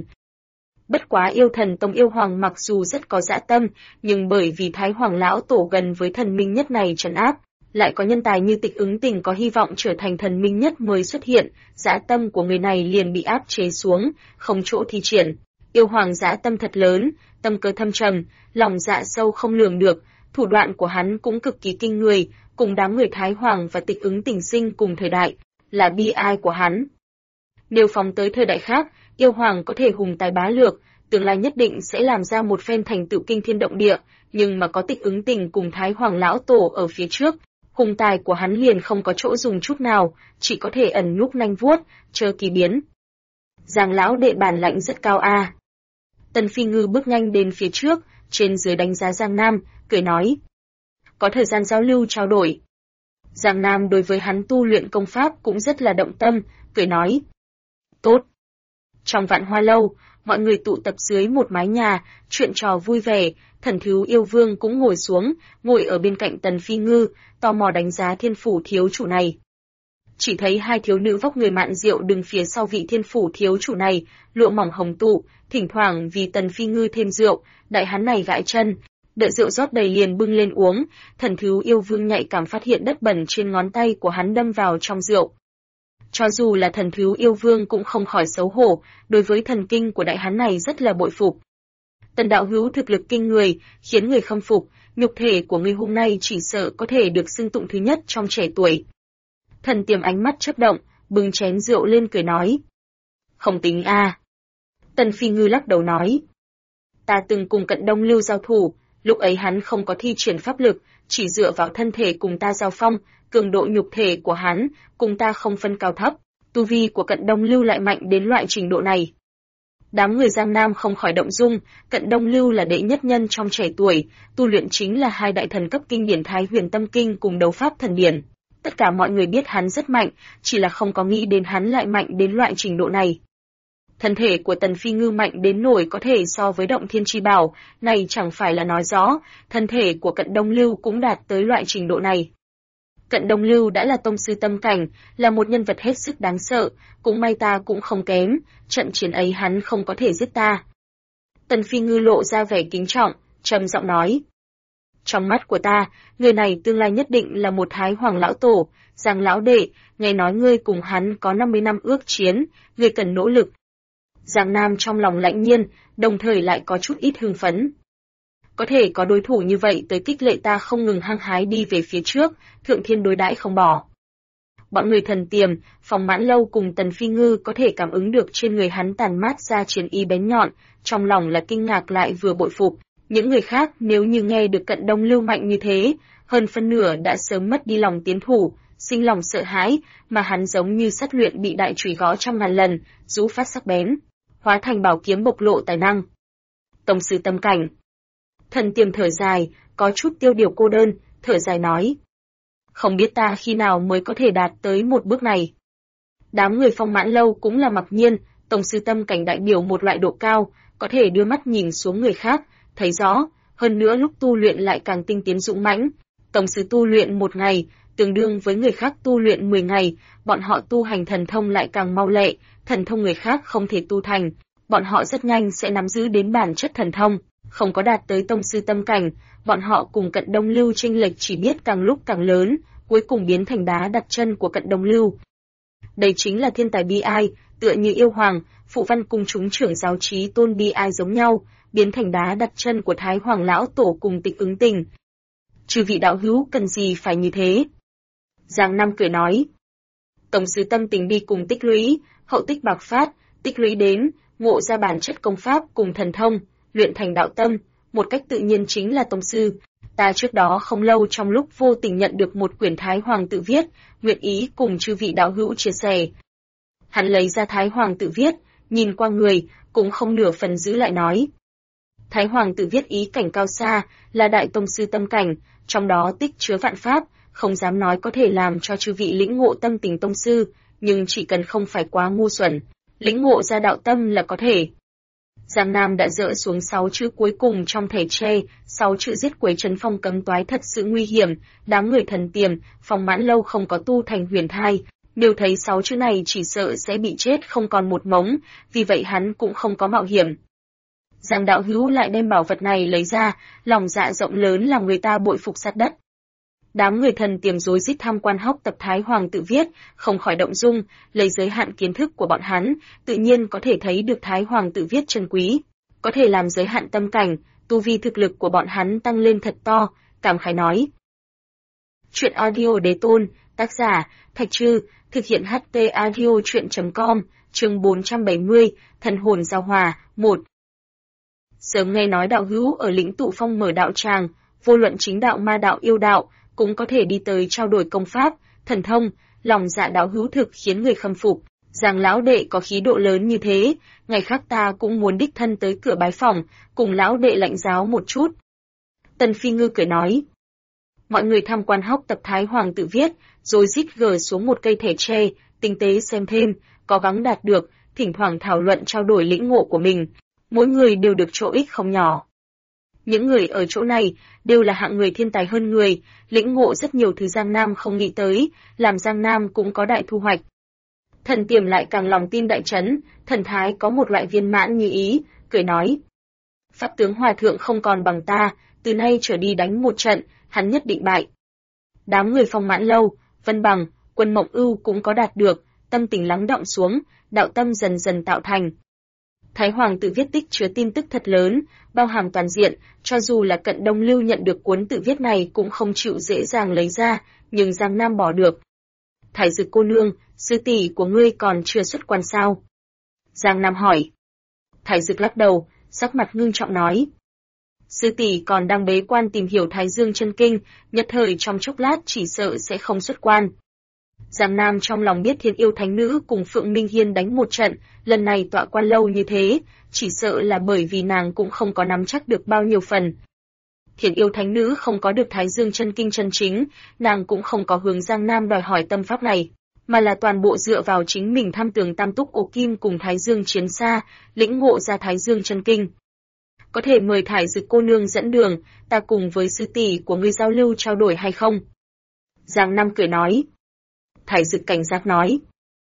Bất quá Yêu Thần Tông Yêu Hoàng mặc dù rất có dã tâm, nhưng bởi vì Thái Hoàng lão tổ gần với thần minh nhất này trấn áp, lại có nhân tài như Tịch Ứng Tình có hy vọng trở thành thần minh nhất mới xuất hiện, dã tâm của người này liền bị áp chế xuống, không chỗ thi triển. Yêu Hoàng dã tâm thật lớn, tâm cơ thâm trầm, lòng dạ sâu không lường được, thủ đoạn của hắn cũng cực kỳ kinh người, cùng đám người Thái Hoàng và Tịch Ứng Tình sinh cùng thời đại, là bi ai của hắn. Nếu phóng tới thời đại khác, Yêu Hoàng có thể hùng tài bá lược, tương lai nhất định sẽ làm ra một phen thành tựu kinh thiên động địa, nhưng mà có Tịch Ứng Tình cùng Thái Hoàng lão tổ ở phía trước, hùng tài của hắn liền không có chỗ dùng chút nào, chỉ có thể ẩn núp nanh vuốt, chờ kỳ biến. Giang lão đệ bản lãnh rất cao a. Tần Phi Ngư bước nhanh đến phía trước, trên dưới đánh giá Giang Nam, cười nói. Có thời gian giao lưu trao đổi. Giang Nam đối với hắn tu luyện công pháp cũng rất là động tâm, cười nói. Tốt. Trong Vạn Hoa Lâu, mọi người tụ tập dưới một mái nhà, chuyện trò vui vẻ, Thần Thiếu Yêu Vương cũng ngồi xuống, ngồi ở bên cạnh Tần Phi Ngư, tò mò đánh giá thiên phủ thiếu chủ này. Chỉ thấy hai thiếu nữ vóc người mạn diệu đứng phía sau vị thiên phủ thiếu chủ này, lụa mỏng hồng tụ, thỉnh thoảng vì Tần Phi Ngư thêm rượu, đại hán này gãi chân, đợi rượu rót đầy liền bưng lên uống, Thần Thiếu Yêu Vương nhạy cảm phát hiện đất bẩn trên ngón tay của hắn đâm vào trong rượu. Cho dù là Thần Thiếu Yêu Vương cũng không khỏi xấu hổ, đối với thần kinh của đại hán này rất là bội phục. Tần đạo hữu thực lực kinh người, khiến người khâm phục, nhục thể của ngươi hôm nay chỉ sợ có thể được xưng tụng thứ nhất trong trẻ tuổi. Thần Tiềm ánh mắt chớp động, bưng chén rượu lên cười nói. Không tính a. Tần Phi Ngư lắc đầu nói. Ta từng cùng Cận Đông Lưu giao thủ, lúc ấy hắn không có thi triển pháp lực, chỉ dựa vào thân thể cùng ta giao phong, cường độ nhục thể của hắn, cùng ta không phân cao thấp, tu vi của Cận Đông Lưu lại mạnh đến loại trình độ này. Đám người Giang Nam không khỏi động dung, Cận Đông Lưu là đệ nhất nhân trong trẻ tuổi, tu luyện chính là hai đại thần cấp kinh điển Thái Huyền Tâm Kinh cùng Đấu Pháp Thần Điển. Tất cả mọi người biết hắn rất mạnh, chỉ là không có nghĩ đến hắn lại mạnh đến loại trình độ này. Thân thể của Tần Phi Ngư mạnh đến nổi có thể so với Động Thiên Chi Bảo, này chẳng phải là nói rõ, thân thể của Cận Đông Lưu cũng đạt tới loại trình độ này. Cận Đông Lưu đã là tông sư tâm cảnh, là một nhân vật hết sức đáng sợ, cũng may ta cũng không kém, trận chiến ấy hắn không có thể giết ta. Tần Phi Ngư lộ ra vẻ kính trọng, trầm giọng nói. Trong mắt của ta, người này tương lai nhất định là một Thái Hoàng lão tổ, Giang lão đệ, nghe nói ngươi cùng hắn có 50 năm ước chiến, ngươi cần nỗ lực. Giang Nam trong lòng lạnh nhiên, đồng thời lại có chút ít hưng phấn. Có thể có đối thủ như vậy tới kích lệ ta không ngừng hăng hái đi về phía trước, thượng thiên đối đãi không bỏ. Bọn người Thần Tiềm, Phong Mãn Lâu cùng Tần Phi Ngư có thể cảm ứng được trên người hắn tàn mát ra chiến ý bén nhọn, trong lòng là kinh ngạc lại vừa bội phục. Những người khác nếu như nghe được Cận Đông Lưu mạnh như thế, hơn phân nửa đã sớm mất đi lòng tiến thủ, sinh lòng sợ hãi, mà hắn giống như sắt luyện bị đại chùy gõ trăm ngàn lần, rũ phát sắc bén, hóa thành bảo kiếm bộc lộ tài năng. Tông sư tâm cảnh. Thần Tiềm thở dài, có chút tiêu điều cô đơn, thở dài nói. Không biết ta khi nào mới có thể đạt tới một bước này. Đám người Phong Mãn Lâu cũng là mặc nhiên, tông sư tâm cảnh đại biểu một loại độ cao, có thể đưa mắt nhìn xuống người khác, thấy rõ, hơn nữa lúc tu luyện lại càng tinh tiến dũng mãnh. Tông sư tu luyện một ngày, tương đương với người khác tu luyện 10 ngày, bọn họ tu hành thần thông lại càng mau lẹ, thần thông người khác không thể tu thành, bọn họ rất nhanh sẽ nắm giữ đến bản chất thần thông, không có đạt tới tông sư tâm cảnh, bọn họ cùng Cận Đông Lưu chênh lệch chỉ biết càng lúc càng lớn, cuối cùng biến thành đá đặt chân của Cận Đông Lưu. Đây chính là thiên tài bi ai, tựa như Yêu Hoàng, Phụ Văn cùng chúng trưởng giáo trí tôn bi ai giống nhau, biến thành đá đặt chân của Thái Hoàng lão tổ cùng Tịch Ứng Tình. Chư vị đạo hữu cần gì phải như thế? Giang Nam cười nói. Tổng sư tâm tình đi cùng tích lũy, hậu tích bạc phát, tích lũy đến, ngộ ra bản chất công pháp cùng thần thông, luyện thành đạo tâm, một cách tự nhiên chính là tông sư. Ta trước đó không lâu trong lúc vô tình nhận được một quyển Thái Hoàng tự viết, nguyện ý cùng chư vị đạo hữu chia sẻ. Hắn lấy ra Thái Hoàng tự viết, nhìn qua người, cũng không nửa phần giữ lại nói. Thái Hoàng tự viết ý cảnh cao xa, là đại tông sư tâm cảnh, trong đó tích chứa vạn pháp, không dám nói có thể làm cho chư vị lĩnh ngộ tâm tình tông sư, nhưng chỉ cần không phải quá ngu xuẩn, lĩnh ngộ ra đạo tâm là có thể. Giang Nam đã dỡ xuống 6 chữ cuối cùng trong thẻ tre, 6 chữ giết quấy trấn phong cấm toái thật sự nguy hiểm, đám người thần tiềm, Phong Mãn Lâu không có tu thành huyền thai, nếu thấy 6 chữ này chỉ sợ sẽ bị chết không còn một mống, vì vậy hắn cũng không có mạo hiểm. Giang đạo hữu lại đem bảo vật này lấy ra, lòng dạ rộng lớn làm người ta bội phục sát đất. Đám người thần tiềm rối rít tham quan hốc tập Thái Hoàng tự viết, không khỏi động dung, lấy giới hạn kiến thức của bọn hắn, tự nhiên có thể thấy được Thái Hoàng tự viết chân quý, có thể làm giới hạn tâm cảnh, tu vi thực lực của bọn hắn tăng lên thật to, cảm khái nói. Chuyện audio đế tôn, tác giả, Thạch Trư, thực hiện HT audio chuyện.com, chương 470, thần hồn giao hòa, 1. Sớm nghe nói đạo hữu ở lĩnh Tụ Phong mở đạo tràng, vô luận chính đạo ma đạo yêu đạo, cũng có thể đi tới trao đổi công pháp, thần thông, lòng dạ đạo hữu thực khiến người khâm phục. Giang lão đệ có khí độ lớn như thế, ngày khác ta cũng muốn đích thân tới cửa bái phỏng, cùng lão đệ lãnh giáo một chút. Tần Phi Ngư cười nói. Mọi người tham quan hốc tập Thái Hoàng tự viết, rồi rít gờ xuống một cây thẻ tre, tinh tế xem thêm, có gắng đạt được, thỉnh thoảng thảo luận trao đổi lĩnh ngộ của mình, mỗi người đều được chỗ ích không nhỏ. Những người ở chỗ này đều là hạng người thiên tài hơn người, lĩnh ngộ rất nhiều thứ Giang Nam không nghĩ tới, làm Giang Nam cũng có đại thu hoạch. Thần Tiềm lại càng lòng tin đại chấn, thần thái có một loại viên mãn như ý, cười nói. Pháp tướng hòa thượng không còn bằng ta, từ nay trở đi đánh một trận, hắn nhất định bại. Đám người Phong Mãn Lâu, Vân Bằng, Quân Mộng Ưu cũng có đạt được, tâm tình lắng đọng xuống, đạo tâm dần dần tạo thành. Thái Hoàng tự viết tích chứa tin tức thật lớn, bao hàm toàn diện, cho dù là Cận Đông Lưu nhận được cuốn tự viết này cũng không chịu dễ dàng lấy ra, nhưng Giang Nam bỏ được. Thải Dực cô nương, sư tỷ của ngươi còn chưa xuất quan sao? Giang Nam hỏi. Thải Dực lắc đầu, sắc mặt ngưng trọng nói. Sư tỷ còn đang bế quan tìm hiểu Thái Dương chân kinh, nhất thời trong chốc lát chỉ sợ sẽ không xuất quan. Giang Nam trong lòng biết Thiên Yêu Thánh Nữ cùng Phượng Minh Hiên đánh một trận, lần này tọa quan lâu như thế, chỉ sợ là bởi vì nàng cũng không có nắm chắc được bao nhiêu phần. Thiên Yêu Thánh Nữ không có được Thái Dương chân kinh chân chính, nàng cũng không có hướng Giang Nam đòi hỏi tâm pháp này, mà là toàn bộ dựa vào chính mình tham tường tam túc ổ kim cùng Thái Dương chiến xa, lĩnh ngộ ra Thái Dương chân kinh. Có thể mời Thải Dực cô nương dẫn đường, ta cùng với sư tỷ của ngươi giao lưu trao đổi hay không? Giang Nam cười nói. Thải Dực cảnh giác nói.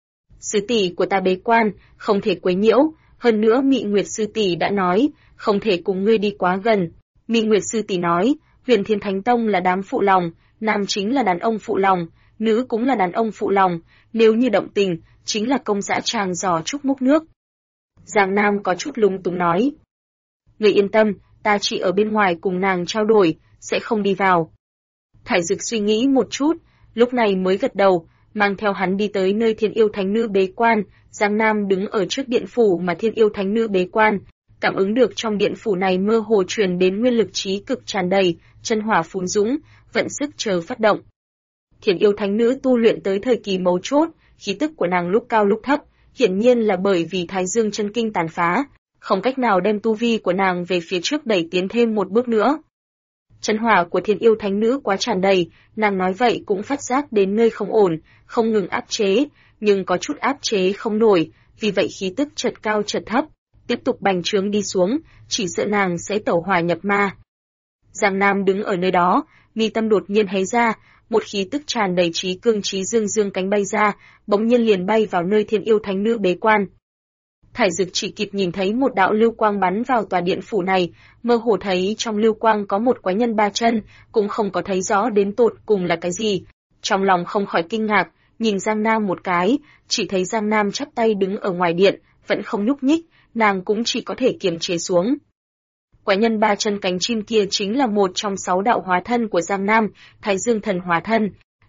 Sư tỷ của ta bế quan, không thể quấy nhiễu, hơn nữa Mị Nguyệt sư tỷ đã nói, không thể cùng ngươi đi quá gần. Mị Nguyệt sư tỷ nói, Huyền Thiên Thánh Tông là đám phụ lòng, nam chính là đàn ông phụ lòng, nữ cũng là đàn ông phụ lòng, nếu như động tình, chính là công dã tràng giò trúc múc nước. Giang Nam có chút lúng túng nói. Ngươi yên tâm, ta chỉ ở bên ngoài cùng nàng trao đổi, sẽ không đi vào. Thải Dực suy nghĩ một chút, lúc này mới gật đầu, mang theo hắn đi tới nơi Thiên Yêu Thánh Nữ bế quan. Giang Nam đứng ở trước điện phủ mà Thiên Yêu Thánh Nữ bế quan, cảm ứng được trong điện phủ này mơ hồ truyền đến nguyên lực trí cực tràn đầy, chân hỏa phun dũng, vận sức chờ phát động. Thiên Yêu Thánh Nữ tu luyện tới thời kỳ mấu chốt, khí tức của nàng lúc cao lúc thấp, hiển nhiên là bởi vì Thái Dương chân kinh tàn phá, không cách nào đem tu vi của nàng về phía trước đẩy tiến thêm một bước nữa. Chân hỏa của Thiên Yêu Thánh Nữ quá tràn đầy, nàng nói vậy cũng phát giác đến nơi không ổn, không ngừng áp chế, nhưng có chút áp chế không nổi, vì vậy khí tức chợt cao chợt thấp, tiếp tục bành trướng đi xuống, chỉ sợ nàng sẽ tẩu hỏa nhập ma. Giang Nam đứng ở nơi đó, mi tâm đột nhiên hé ra, một khí tức tràn đầy trí cương trí dương dương cánh bay ra, bỗng nhiên liền bay vào nơi Thiên Yêu Thánh Nữ bế quan. Thải Dực chỉ kịp nhìn thấy một đạo lưu quang bắn vào tòa điện phủ này, mơ hồ thấy trong lưu quang có một quái nhân ba chân, cũng không có thấy rõ đến tột cùng là cái gì. Trong lòng không khỏi kinh ngạc, nhìn Giang Nam một cái, chỉ thấy Giang Nam chắp tay đứng ở ngoài điện, vẫn không nhúc nhích, nàng cũng chỉ có thể kiềm chế xuống. Quái nhân ba chân cánh chim kia chính là một trong 6 đạo hóa thân của Giang Nam, Thái Dương thần hóa thân,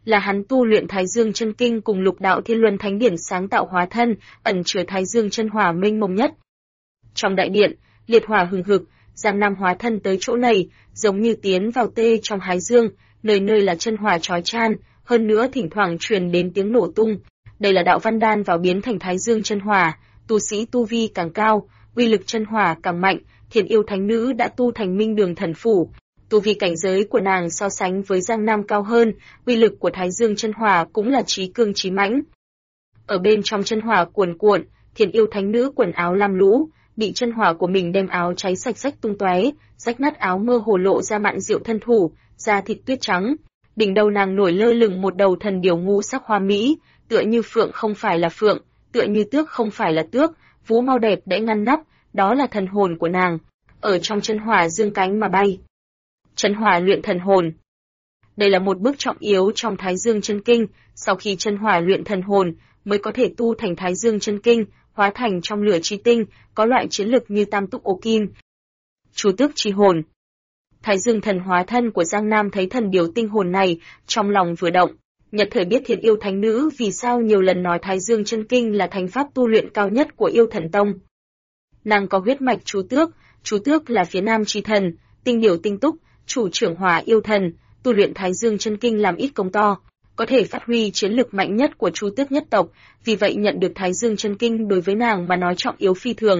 là hắn tu luyện Thái Dương Chân Kinh cùng Lục Đạo Thiên Luân Thánh Điển sáng tạo hóa thân, ẩn chứa Thái Dương chân hỏa mênh mông nhất. Trong đại điện, liệt hỏa hừng hực, Giang Nam hóa thân tới chỗ này, giống như tiến vào tê trong Thái Dương, nơi nơi là chân hỏa chói chan, hơn nữa thỉnh thoảng truyền đến tiếng nổ tung. Đây là đạo văn đan vào biến thành Thái Dương chân hỏa, tu sĩ tu vi càng cao, uy lực chân hỏa càng mạnh. Thiên Yêu Thánh Nữ đã tu thành Minh Đường Thần Phủ, tu vi cảnh giới của nàng so sánh với Giang Nam cao hơn, uy lực của Thái Dương chân hỏa cũng là chí cương chí mãnh. Ở bên trong chân hỏa cuồn cuộn, Thiên Yêu Thánh Nữ quần áo lam lũ, bị chân hỏa của mình đem áo cháy sạch rách tung tóe, rách nát áo mơ hồ lộ ra mạn diệu thân thủ, da thịt tuyết trắng. Đỉnh đầu nàng nổi lơ lửng một đầu thần điểu ngũ sắc hoa mỹ, tựa như phượng không phải là phượng, tựa như tước không phải là tước, vú mau đẹp đẽ ngăn nắp, đó là thần hồn của nàng, ở trong chân hỏa dương cánh mà bay. Chân hỏa luyện thần hồn. Đây là một bước trọng yếu trong Thái Dương Chân Kinh, sau khi chân hỏa luyện thần hồn mới có thể tu thành Thái Dương Chân Kinh, hóa thành trong lửa chi tinh, có loại chiến lực như tam túc ô kim. Chu tước chi hồn. Thái Dương thần hóa thân của Giang Nam thấy thần điều tinh hồn này, trong lòng vừa động. Nhật thời biết Thiên Yêu Thánh Nữ vì sao nhiều lần nói Thái Dương Chân Kinh là thánh pháp tu luyện cao nhất của Yêu Thần Tông. Nàng có huyết mạch Chu Tước là phía nam chi thần, tinh điều tinh túc, chủ trưởng hỏa yêu thần, tu luyện Thái Dương Chân Kinh làm ít công to, có thể phát huy chiến lực mạnh nhất của Chu Tước nhất tộc, vì vậy nhận được Thái Dương Chân Kinh đối với nàng mà nói trọng yếu phi thường.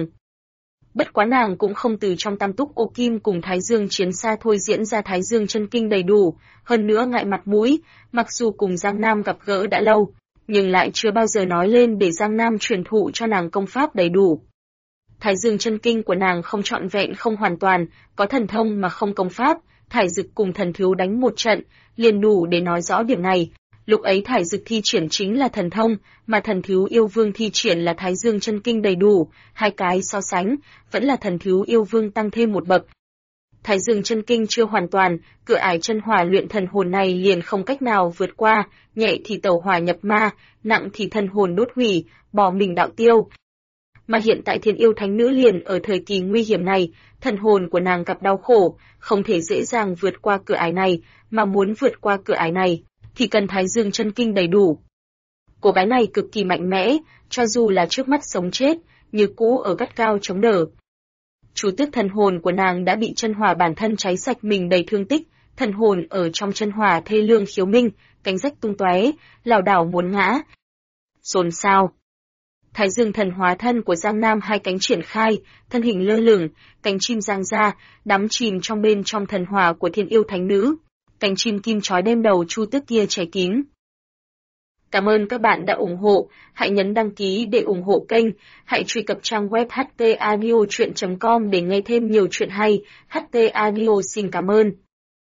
Bất quá nàng cũng không từ trong tam túc ô kim cùng Thái Dương chiến xa thôi diễn ra Thái Dương Chân Kinh đầy đủ, hơn nữa ngại mặt mũi, mặc dù cùng Giang Nam gặp gỡ đã lâu, nhưng lại chưa bao giờ nói lên để Giang Nam truyền thụ cho nàng công pháp đầy đủ. Thái Dương Chân Kinh của nàng không trọn vẹn không hoàn toàn, có thần thông mà không công pháp, Thải Dực cùng thần thiếu đánh một trận, liền đủ để nói rõ điểm này. Lúc ấy Thải Dực thi triển chính là thần thông, mà thần thiếu yêu vương thi triển là Thái Dương Chân Kinh đầy đủ, hai cái so sánh, vẫn là thần thiếu yêu vương tăng thêm một bậc. Thái Dương Chân Kinh chưa hoàn toàn, cửa ải chân hỏa luyện thần hồn này liền không cách nào vượt qua, nhẹ thì tẩu hỏa nhập ma, nặng thì thần hồn đốt hủy, bỏ mình đạo tiêu. Mà hiện tại Thiên Yêu Thánh Nữ liền ở thời kỳ nguy hiểm này, thần hồn của nàng gặp đau khổ, không thể dễ dàng vượt qua cửa ải này, mà muốn vượt qua cửa ải này, thì cần Thái Dương Chân Kinh đầy đủ. Cô gái này cực kỳ mạnh mẽ, cho dù là trước mắt sống chết, như cũ ở gắt cao chống đỡ. Chu tước thần hồn của nàng đã bị chân hỏa bản thân cháy sạch mình đầy thương tích, thần hồn ở trong chân hỏa thê lương khiếu minh, cánh rách tung tóe, lảo đảo muốn ngã. Xôn xao. Thái Dương thần hóa thân của Giang Nam hai cánh triển khai, thân hình lơ lửng, cánh chim giang ra, đắm chìm trong bên trong thần hỏa của Thiên Yêu Thánh Nữ. Cánh chim kim chói đem đầu chu tước kia che kín. Cảm ơn các bạn đã ủng hộ, hãy nhấn đăng ký để ủng hộ kênh, hãy truy cập trang web htaudio.com để nghe thêm nhiều chuyện hay. HT Audio xin cảm ơn.